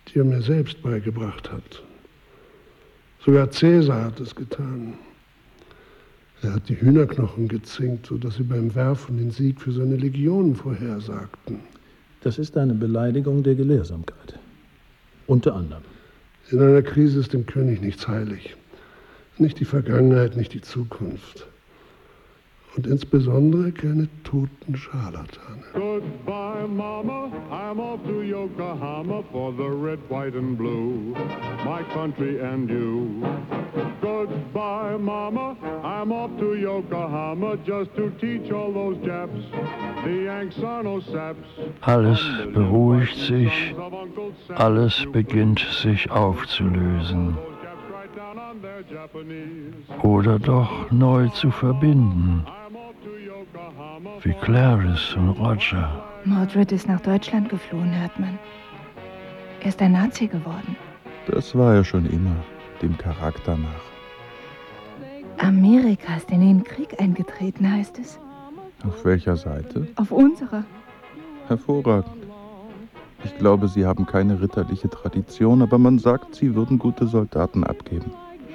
die er mir selbst beigebracht hat. Sogar Cäsar hat es getan. Er hat die Hühnerknochen gezinkt, sodass sie beim Werfen den Sieg für seine Legionen vorhersagten. Das ist eine Beleidigung der Gelehrsamkeit. Unter anderem. In einer Krise ist dem König nichts heilig. Nicht die Vergangenheit, nicht die Zukunft. Und insbesondere keine toten Scharlatane. Goodbye, Mama, I'm off to Yokohama for the red, white and blue, my country and you. Goodbye, Mama, I'm off to Yokohama just to teach all those Japs the Yanks are no saps. Alles beruhigt sich, alles beginnt sich aufzulösen. Oder doch neu zu verbinden. Wie Clarice und Roger. Mordred ist nach Deutschland geflohen, hört man. Er ist ein Nazi geworden. Das war er schon immer, dem Charakter nach. Amerika ist in den Krieg eingetreten, heißt es. Auf welcher Seite? Auf unserer. Hervorragend. Ich glaube, sie haben keine ritterliche Tradition, aber man sagt, sie würden gute Soldaten abgeben.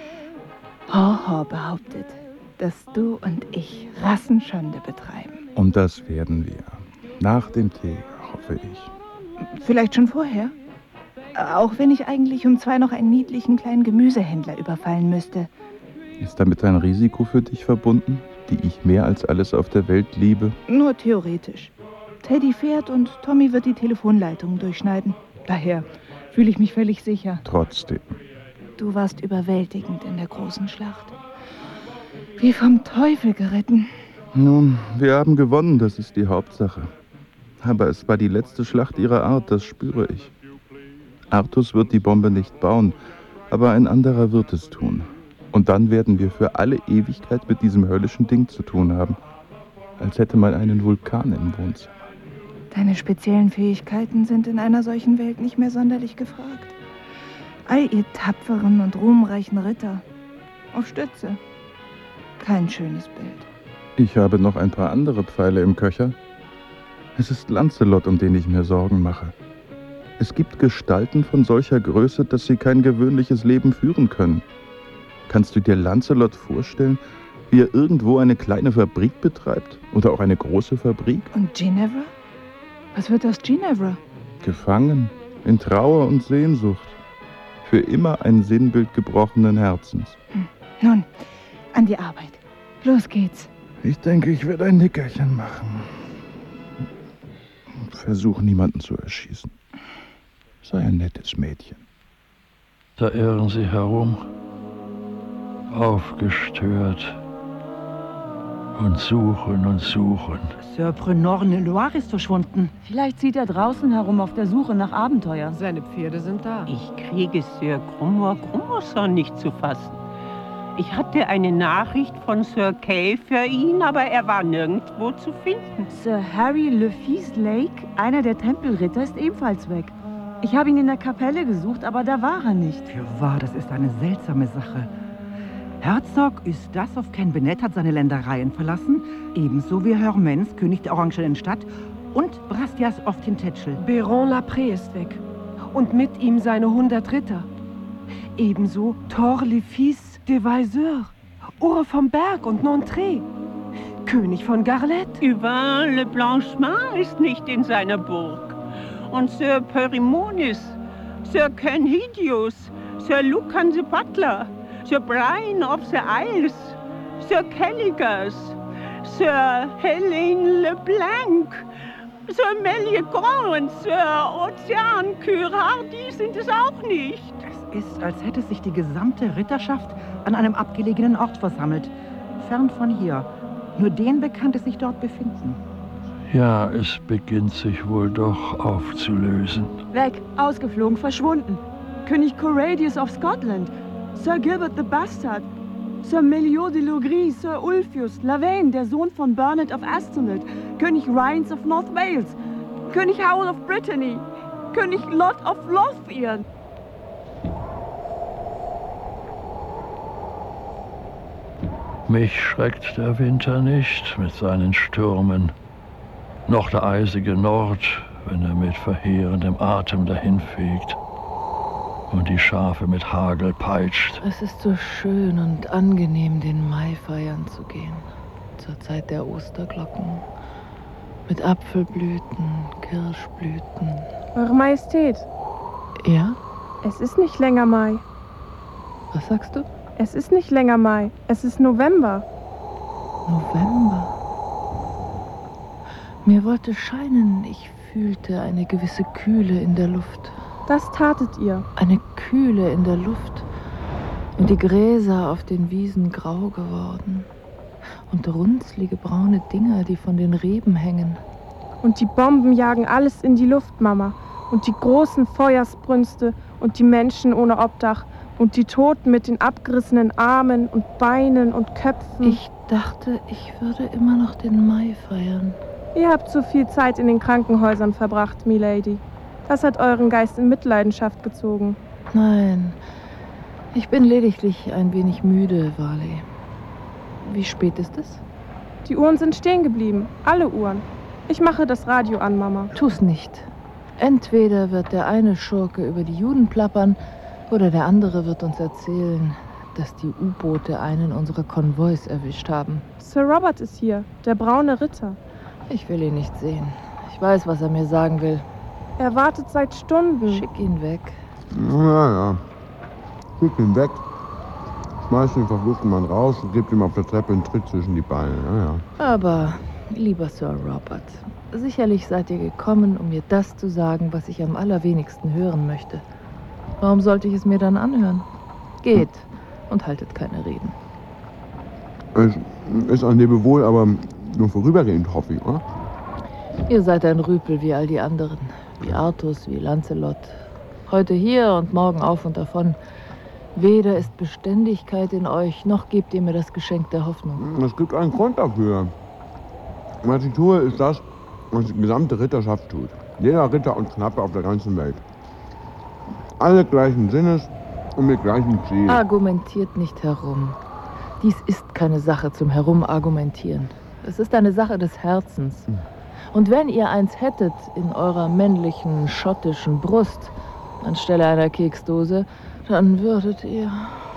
Horhor behauptet, dass du und ich Rassenschande betreiben. Und das werden wir. Nach dem Tee, hoffe ich. Vielleicht schon vorher. Auch wenn ich eigentlich um zwei noch einen niedlichen kleinen Gemüsehändler überfallen müsste. Ist damit ein Risiko für dich verbunden, die ich mehr als alles auf der Welt liebe? Nur theoretisch. Teddy fährt und Tommy wird die Telefonleitungen durchschneiden. Daher fühle ich mich völlig sicher. Trotzdem. Du warst überwältigend in der großen Schlacht. Wie vom Teufel geritten. Nun, wir haben gewonnen, das ist die Hauptsache. Aber es war die letzte Schlacht ihrer Art, das spüre ich. Artus wird die Bombe nicht bauen, aber ein anderer wird es tun. Und dann werden wir für alle Ewigkeit mit diesem höllischen Ding zu tun haben. Als hätte man einen Vulkan im Wohnzimmer. Deine speziellen Fähigkeiten sind in einer solchen Welt nicht mehr sonderlich gefragt. All ihr tapferen und ruhmreichen Ritter. Auf Stütze. Kein schönes Bild. Ich habe noch ein paar andere Pfeile im Köcher. Es ist Lancelot, um den ich mir Sorgen mache. Es gibt Gestalten von solcher Größe, dass sie kein gewöhnliches Leben führen können. Kannst du dir Lancelot vorstellen, wie er irgendwo eine kleine Fabrik betreibt? Oder auch eine große Fabrik? Und Ginevra? Was wird aus Ginevra? Gefangen, in Trauer und Sehnsucht. Für immer ein Sinnbild gebrochenen Herzens. Hm. Nun, an die Arbeit. Los geht's. Ich denke, ich werde ein Nickerchen machen. Versuch, niemanden zu erschießen. Sei ein nettes Mädchen. Da irren sie herum, aufgestört und suchen und suchen. Sir Prenorne-Loire ist verschwunden. Vielleicht zieht er draußen herum auf der Suche nach Abenteuer. Seine Pferde sind da. Ich kriege Sir Grummor Grumorson nicht zu fassen. Ich hatte eine Nachricht von Sir Kay für ihn, aber er war nirgendwo zu finden. Sir Harry Le Fils Lake, einer der Tempelritter, ist ebenfalls weg. Ich habe ihn in der Kapelle gesucht, aber da war er nicht. Fürwahr, das ist eine seltsame Sache. Herzog Eustace Ken Bennett hat seine Ländereien verlassen, ebenso wie Hermens, König der orangenen Stadt, und Brastias of Tintagel. Baron Lapré ist weg und mit ihm seine hundert Ritter. Ebenso Thor le Fils de Vaiseur, Ure vom Berg und Montré, König von Garlette. Yvain le Blanchemont ist nicht in seiner Burg. Und Sir Perimonis, Sir Kenhidius, Sir Lucan the Butler, Sir Brian of the Isles, Sir Kelligers, Sir Helene LeBlanc, Sir Meliagon und Sir Ocean Curard, die sind es auch nicht. Es ist, als hätte sich die gesamte Ritterschaft an einem abgelegenen Ort versammelt, fern von hier. Nur denen bekannt, es sich dort befinden. Ja, es beginnt sich wohl doch aufzulösen. Weg, ausgeflogen, verschwunden. König Corradius of Scotland, Sir Gilbert the Bastard, Sir Meliot de Logris, Sir Ulfius, Lavaine, der Sohn von Bernard of Astonet, König Rhines of North Wales, König Howell of Brittany, König Lot of Lothian. Mich schreckt der Winter nicht mit seinen Stürmen, noch der eisige Nord, wenn er mit verheerendem Atem dahinfegt. und die Schafe mit Hagel peitscht. Es ist so schön und angenehm, den Mai feiern zu gehen. Zur Zeit der Osterglocken. Mit Apfelblüten, Kirschblüten. Eure Majestät. Ja? Es ist nicht länger Mai. Was sagst du? Es ist nicht länger Mai. Es ist November. November? Mir wollte scheinen, ich fühlte eine gewisse Kühle in der Luft. Das tatet ihr. Eine Kühle in der Luft. Und die Gräser auf den Wiesen grau geworden. Und runzlige braune Dinger, die von den Reben hängen. Und die Bomben jagen alles in die Luft, Mama. Und die großen Feuersbrünste und die Menschen ohne Obdach. Und die Toten mit den abgerissenen Armen und Beinen und Köpfen. Ich dachte, ich würde immer noch den Mai feiern. Ihr habt zu viel Zeit in den Krankenhäusern verbracht, Milady. Das hat euren Geist in Mitleidenschaft gezogen. Nein, ich bin lediglich ein wenig müde, Varley. Wie spät ist es? Die Uhren sind stehen geblieben. Alle Uhren. Ich mache das Radio an, Mama. Tu's nicht. Entweder wird der eine Schurke über die Juden plappern, oder der andere wird uns erzählen, dass die U-Boote einen unserer Konvois erwischt haben. Sir Robert ist hier, der braune Ritter. Ich will ihn nicht sehen. Ich weiß, was er mir sagen will. Er wartet seit Stunden. Schick ihn weg. Ja, ja. Schick ihn weg. Schmeiß den verfluchten Mann raus und gebt ihm auf der Treppe einen Tritt zwischen die Beine. Ja, ja. Aber, lieber Sir Robert, sicherlich seid ihr gekommen, um mir das zu sagen, was ich am allerwenigsten hören möchte. Warum sollte ich es mir dann anhören? Geht und haltet keine Reden. Es ist ein Lebewohl, aber nur vorübergehend, hoffe ich, oder? Ihr seid ein Rüpel wie all die anderen. Wie Artus, wie Lancelot. Heute hier und morgen auf und davon. Weder ist Beständigkeit in euch, noch gebt ihr mir das Geschenk der Hoffnung. Es gibt einen Grund dafür. Was ich tue, ist das, was die gesamte Ritterschaft tut. Jeder Ritter und Knappe auf der ganzen Welt. Alle gleichen Sinnes und mit gleichem Ziel. Argumentiert nicht herum. Dies ist keine Sache zum Herumargumentieren. Es ist eine Sache des Herzens. Und wenn ihr eins hättet in eurer männlichen, schottischen Brust, anstelle einer Keksdose, dann würdet ihr...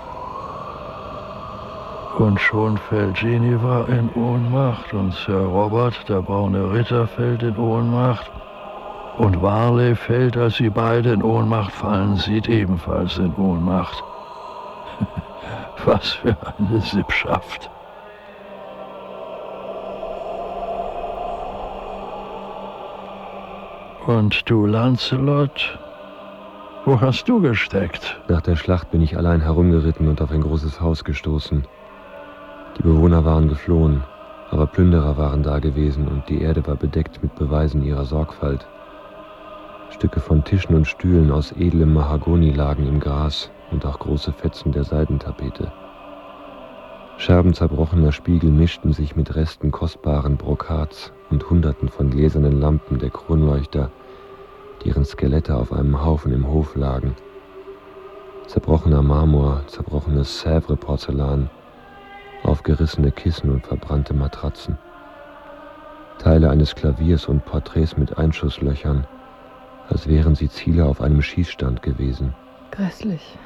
Und schon fällt Ginevra in Ohnmacht und Sir Robert, der braune Ritter, fällt in Ohnmacht. Und Varley fällt, als sie beide in Ohnmacht fallen, sieht ebenfalls in Ohnmacht. Was für eine Sippschaft. Und du, Lancelot, wo hast du gesteckt? Nach der Schlacht bin ich allein herumgeritten und auf ein großes Haus gestoßen. Die Bewohner waren geflohen, aber Plünderer waren da gewesen und die Erde war bedeckt mit Beweisen ihrer Sorgfalt. Stücke von Tischen und Stühlen aus edlem Mahagoni lagen im Gras und auch große Fetzen der Seidentapete. Scherben zerbrochener Spiegel mischten sich mit Resten kostbaren Brokats und Hunderten von gläsernen Lampen der Kronleuchter, deren Skelette auf einem Haufen im Hof lagen. Zerbrochener Marmor, zerbrochenes Sèvres-Porzellan, aufgerissene Kissen und verbrannte Matratzen. Teile eines Klaviers und Porträts mit Einschusslöchern, als wären sie Ziele auf einem Schießstand gewesen. Grässlich.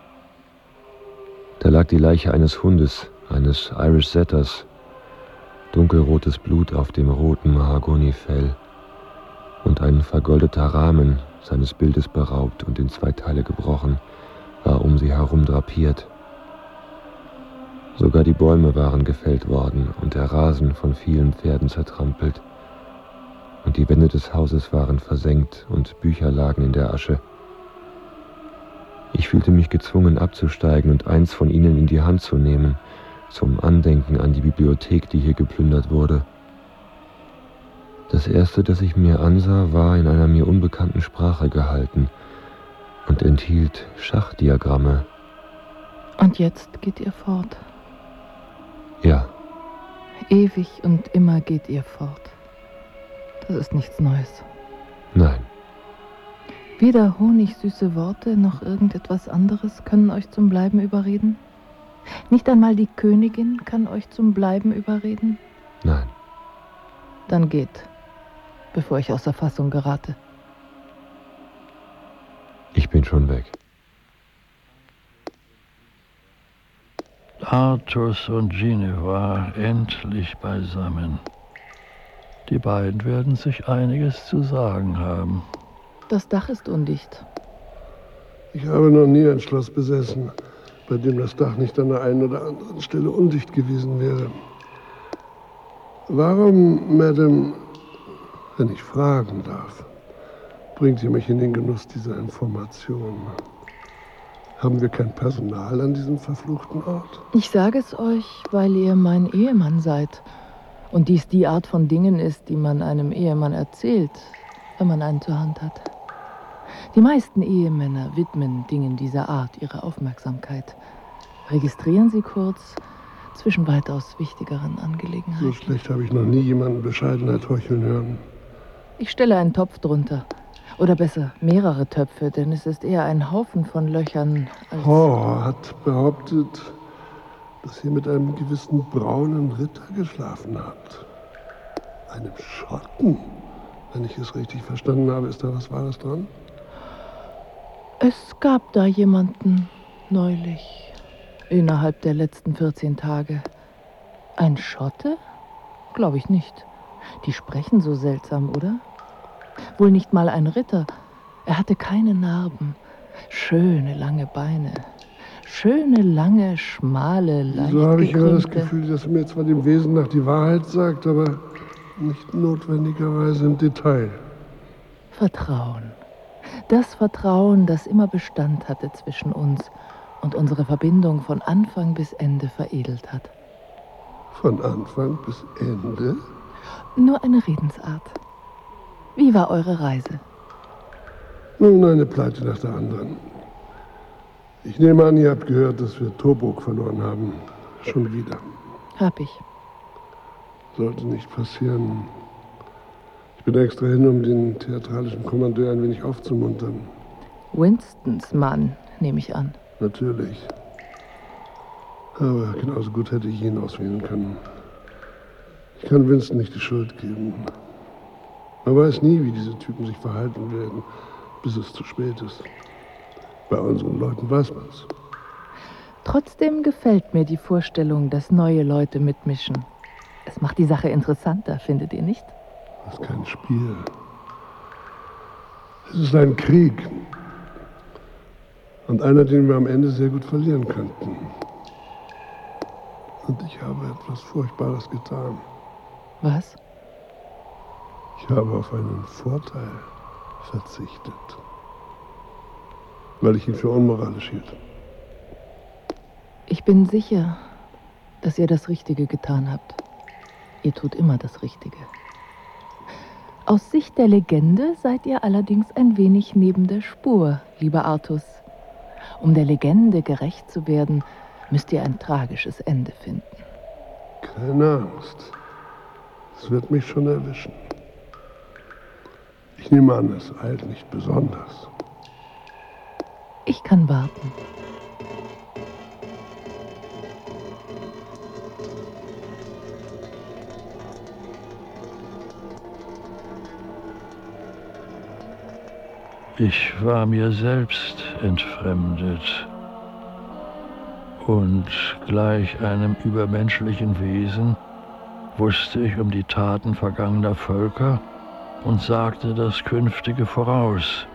Da lag die Leiche eines Hundes, eines Irish Setters, dunkelrotes Blut auf dem roten Mahagonifell und ein vergoldeter Rahmen, seines Bildes beraubt und in zwei Teile gebrochen, war um sie herum drapiert. Sogar die Bäume waren gefällt worden und der Rasen von vielen Pferden zertrampelt. Und die Wände des Hauses waren versenkt und Bücher lagen in der Asche. Ich fühlte mich gezwungen abzusteigen und eins von ihnen in die Hand zu nehmen, zum Andenken an die Bibliothek, die hier geplündert wurde. Das erste, das ich mir ansah, war in einer mir unbekannten Sprache gehalten und enthielt Schachdiagramme. Und jetzt geht ihr fort. Ja. Ewig und immer geht ihr fort. Das ist nichts Neues. Nein. Weder honigsüße Worte noch irgendetwas anderes können euch zum Bleiben überreden? Nicht einmal die Königin kann euch zum Bleiben überreden? Nein. Dann geht, bevor ich außer Fassung gerate. Ich bin schon weg. Artus und Ginevra endlich beisammen. Die beiden werden sich einiges zu sagen haben. Das Dach ist undicht. Ich habe noch nie ein Schloss besessen, bei dem das Dach nicht an der einen oder anderen Stelle undicht gewesen wäre. Warum, Madame, wenn ich fragen darf, bringt ihr mich in den Genuss dieser Informationen? Haben wir kein Personal an diesem verfluchten Ort? Ich sage es euch, weil ihr mein Ehemann seid. Und dies die Art von Dingen ist, die man einem Ehemann erzählt, wenn man einen zur Hand hat. Die meisten Ehemänner widmen Dingen dieser Art ihre Aufmerksamkeit. Registrieren sie kurz zwischen weitaus wichtigeren Angelegenheiten. So schlecht habe ich noch nie jemanden Bescheidenheit heucheln hören. Ich stelle einen Topf drunter. Oder besser, mehrere Töpfe, denn es ist eher ein Haufen von Löchern als... Oh, hat behauptet, dass ihr mit einem gewissen braunen Ritter geschlafen habt. Einem Schotten? Wenn ich es richtig verstanden habe, ist da was Wahres dran? Es gab da jemanden neulich, innerhalb der letzten vierzehn Tage. Ein Schotte? Glaube ich nicht. Die sprechen so seltsam, oder? Wohl nicht mal ein Ritter. Er hatte keine Narben. Schöne, lange Beine. Schöne, lange, schmale, leicht So habe ich immer das gekrümmte. Gefühl, dass er mir zwar dem Wesen nach die Wahrheit sagt, aber nicht notwendigerweise im Detail. Vertrauen. Das Vertrauen, das immer Bestand hatte zwischen uns und unsere Verbindung von Anfang bis Ende veredelt hat. Von Anfang bis Ende? Nur eine Redensart. Wie war eure Reise? Nun, eine Pleite nach der anderen. Ich nehme an, ihr habt gehört, dass wir Tobruk verloren haben. Schon wieder. Hab ich. Sollte nicht passieren. Ich bin extra hin, um den theatralischen Kommandeur ein wenig aufzumuntern. Winstons Mann, nehme ich an. Natürlich. Aber genauso gut hätte ich ihn auswählen können. Ich kann Winston nicht die Schuld geben. Man weiß nie, wie diese Typen sich verhalten werden, bis es zu spät ist. Bei unseren Leuten weiß man es. Trotzdem gefällt mir die Vorstellung, dass neue Leute mitmischen. Es macht die Sache interessanter, findet ihr nicht? Das ist kein Spiel. Es ist ein Krieg. Und einer, den wir am Ende sehr gut verlieren könnten. Und ich habe etwas Furchtbares getan. Was? Ich habe auf einen Vorteil verzichtet. Weil ich ihn für unmoralisch hielt. Ich bin sicher, dass ihr das Richtige getan habt. Ihr tut immer das Richtige. Aus Sicht der Legende seid ihr allerdings ein wenig neben der Spur, lieber Artus. Um der Legende gerecht zu werden, müsst ihr ein tragisches Ende finden. Keine Angst. Es wird mich schon erwischen. Ich nehme an, es eilt nicht besonders. Ich kann warten. Ich war mir selbst entfremdet und gleich einem übermenschlichen Wesen wusste ich um die Taten vergangener Völker und sagte das Künftige voraus.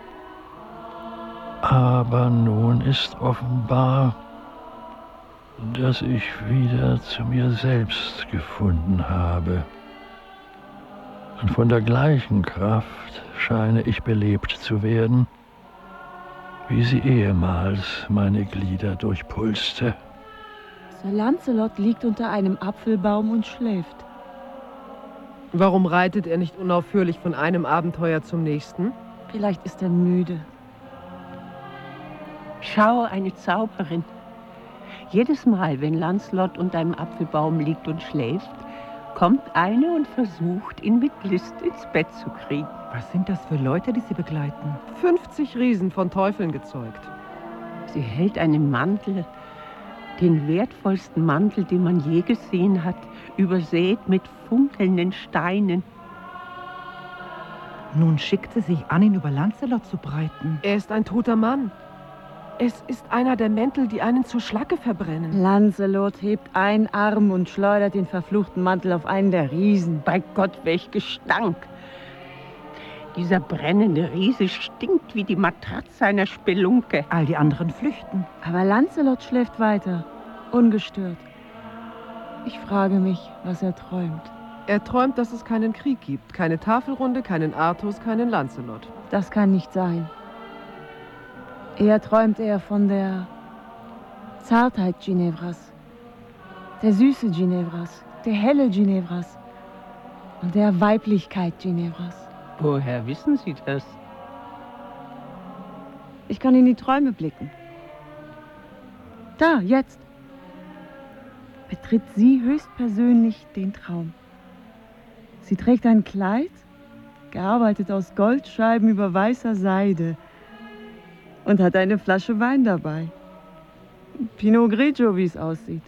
Aber nun ist offenbar, dass ich wieder zu mir selbst gefunden habe. Und von der gleichen Kraft scheine ich belebt zu werden, wie sie ehemals meine Glieder durchpulste. Sir Lancelot liegt unter einem Apfelbaum und schläft. Warum reitet er nicht unaufhörlich von einem Abenteuer zum nächsten? Vielleicht ist er müde. Schau, eine Zauberin. Jedes Mal, wenn Lancelot unter einem Apfelbaum liegt und schläft, kommt eine und versucht, ihn mit List ins Bett zu kriegen. Was sind das für Leute, die sie begleiten? fünfzig Riesen von Teufeln gezeugt. Sie hält einen Mantel, den wertvollsten Mantel, den man je gesehen hat, übersät mit funkelnden Steinen. Nun schickt sie sich an, ihn über Lancelot zu breiten. Er ist ein toter Mann. Es ist einer der Mäntel, die einen zur Schlacke verbrennen. Lancelot hebt einen Arm und schleudert den verfluchten Mantel auf einen der Riesen. Bei Gott, welch Gestank! Dieser brennende Riese stinkt wie die Matratze einer Spelunke. All die anderen flüchten. Aber Lancelot schläft weiter, ungestört. Ich frage mich, was er träumt. Er träumt, dass es keinen Krieg gibt. Keine Tafelrunde, keinen Artus, keinen Lancelot. Das kann nicht sein. Eher träumt er von der Zartheit Ginevras, der Süße Ginevras, der Helle Ginevras und der Weiblichkeit Ginevras. Woher wissen Sie das? Ich kann in die Träume blicken. Da, jetzt betritt sie höchstpersönlich den Traum. Sie trägt ein Kleid, gearbeitet aus Goldscheiben über weißer Seide, und hat eine Flasche Wein dabei. Pinot Grigio, wie es aussieht.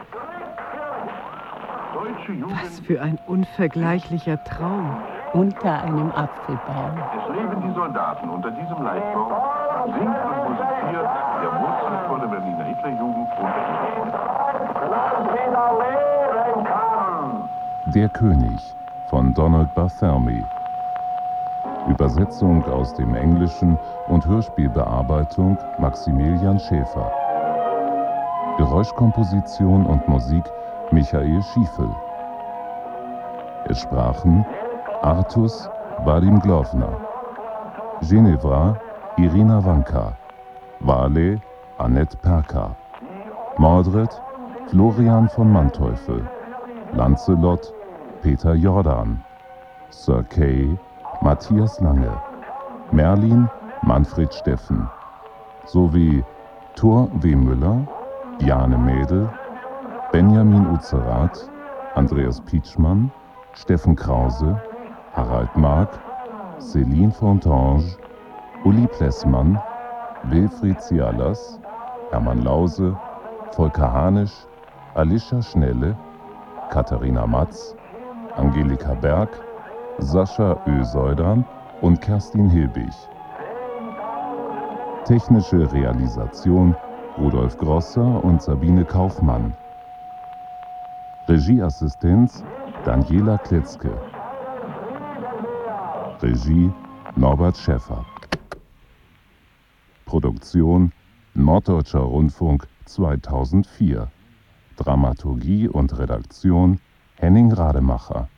Was für ein unvergleichlicher Traum. Unter einem Apfelbaum. Es leben die Soldaten unter diesem Leitbaum, singt und musiziert der mozartvolle Berliner Hitlerjugend unter Der König von Donald Barthelmy. Übersetzung aus dem Englischen und Hörspielbearbeitung Maximilian Schäfer. Geräuschkomposition und Musik Michael Schiefel. Es sprachen Artus Vadim Glovna, Ginevra Irina Vanka, Vale Annette Perka, Mordred Florian von Manteuffel, Lancelot Peter Jordan, Sir Kay Matthias Lange, Merlin Manfred Steffen, sowie Thor W. Müller, Jane Mädel, Benjamin Uzerath, Andreas Pietschmann, Steffen Krause, Harald Mark, Céline Fontange, Uli Plessmann, Wilfried Cialas, Hermann Lause, Volker Hanisch, Alicia Schnelle, Katharina Matz, Angelika Berg, Sascha Oeseudern und Kerstin Hilbig. Technische Realisation Rudolf Grosser und Sabine Kaufmann. Regieassistenz Daniela Kletzke. Regie Norbert Schäffer. Produktion Norddeutscher Rundfunk zweitausendvier. Dramaturgie und Redaktion Henning Rademacher.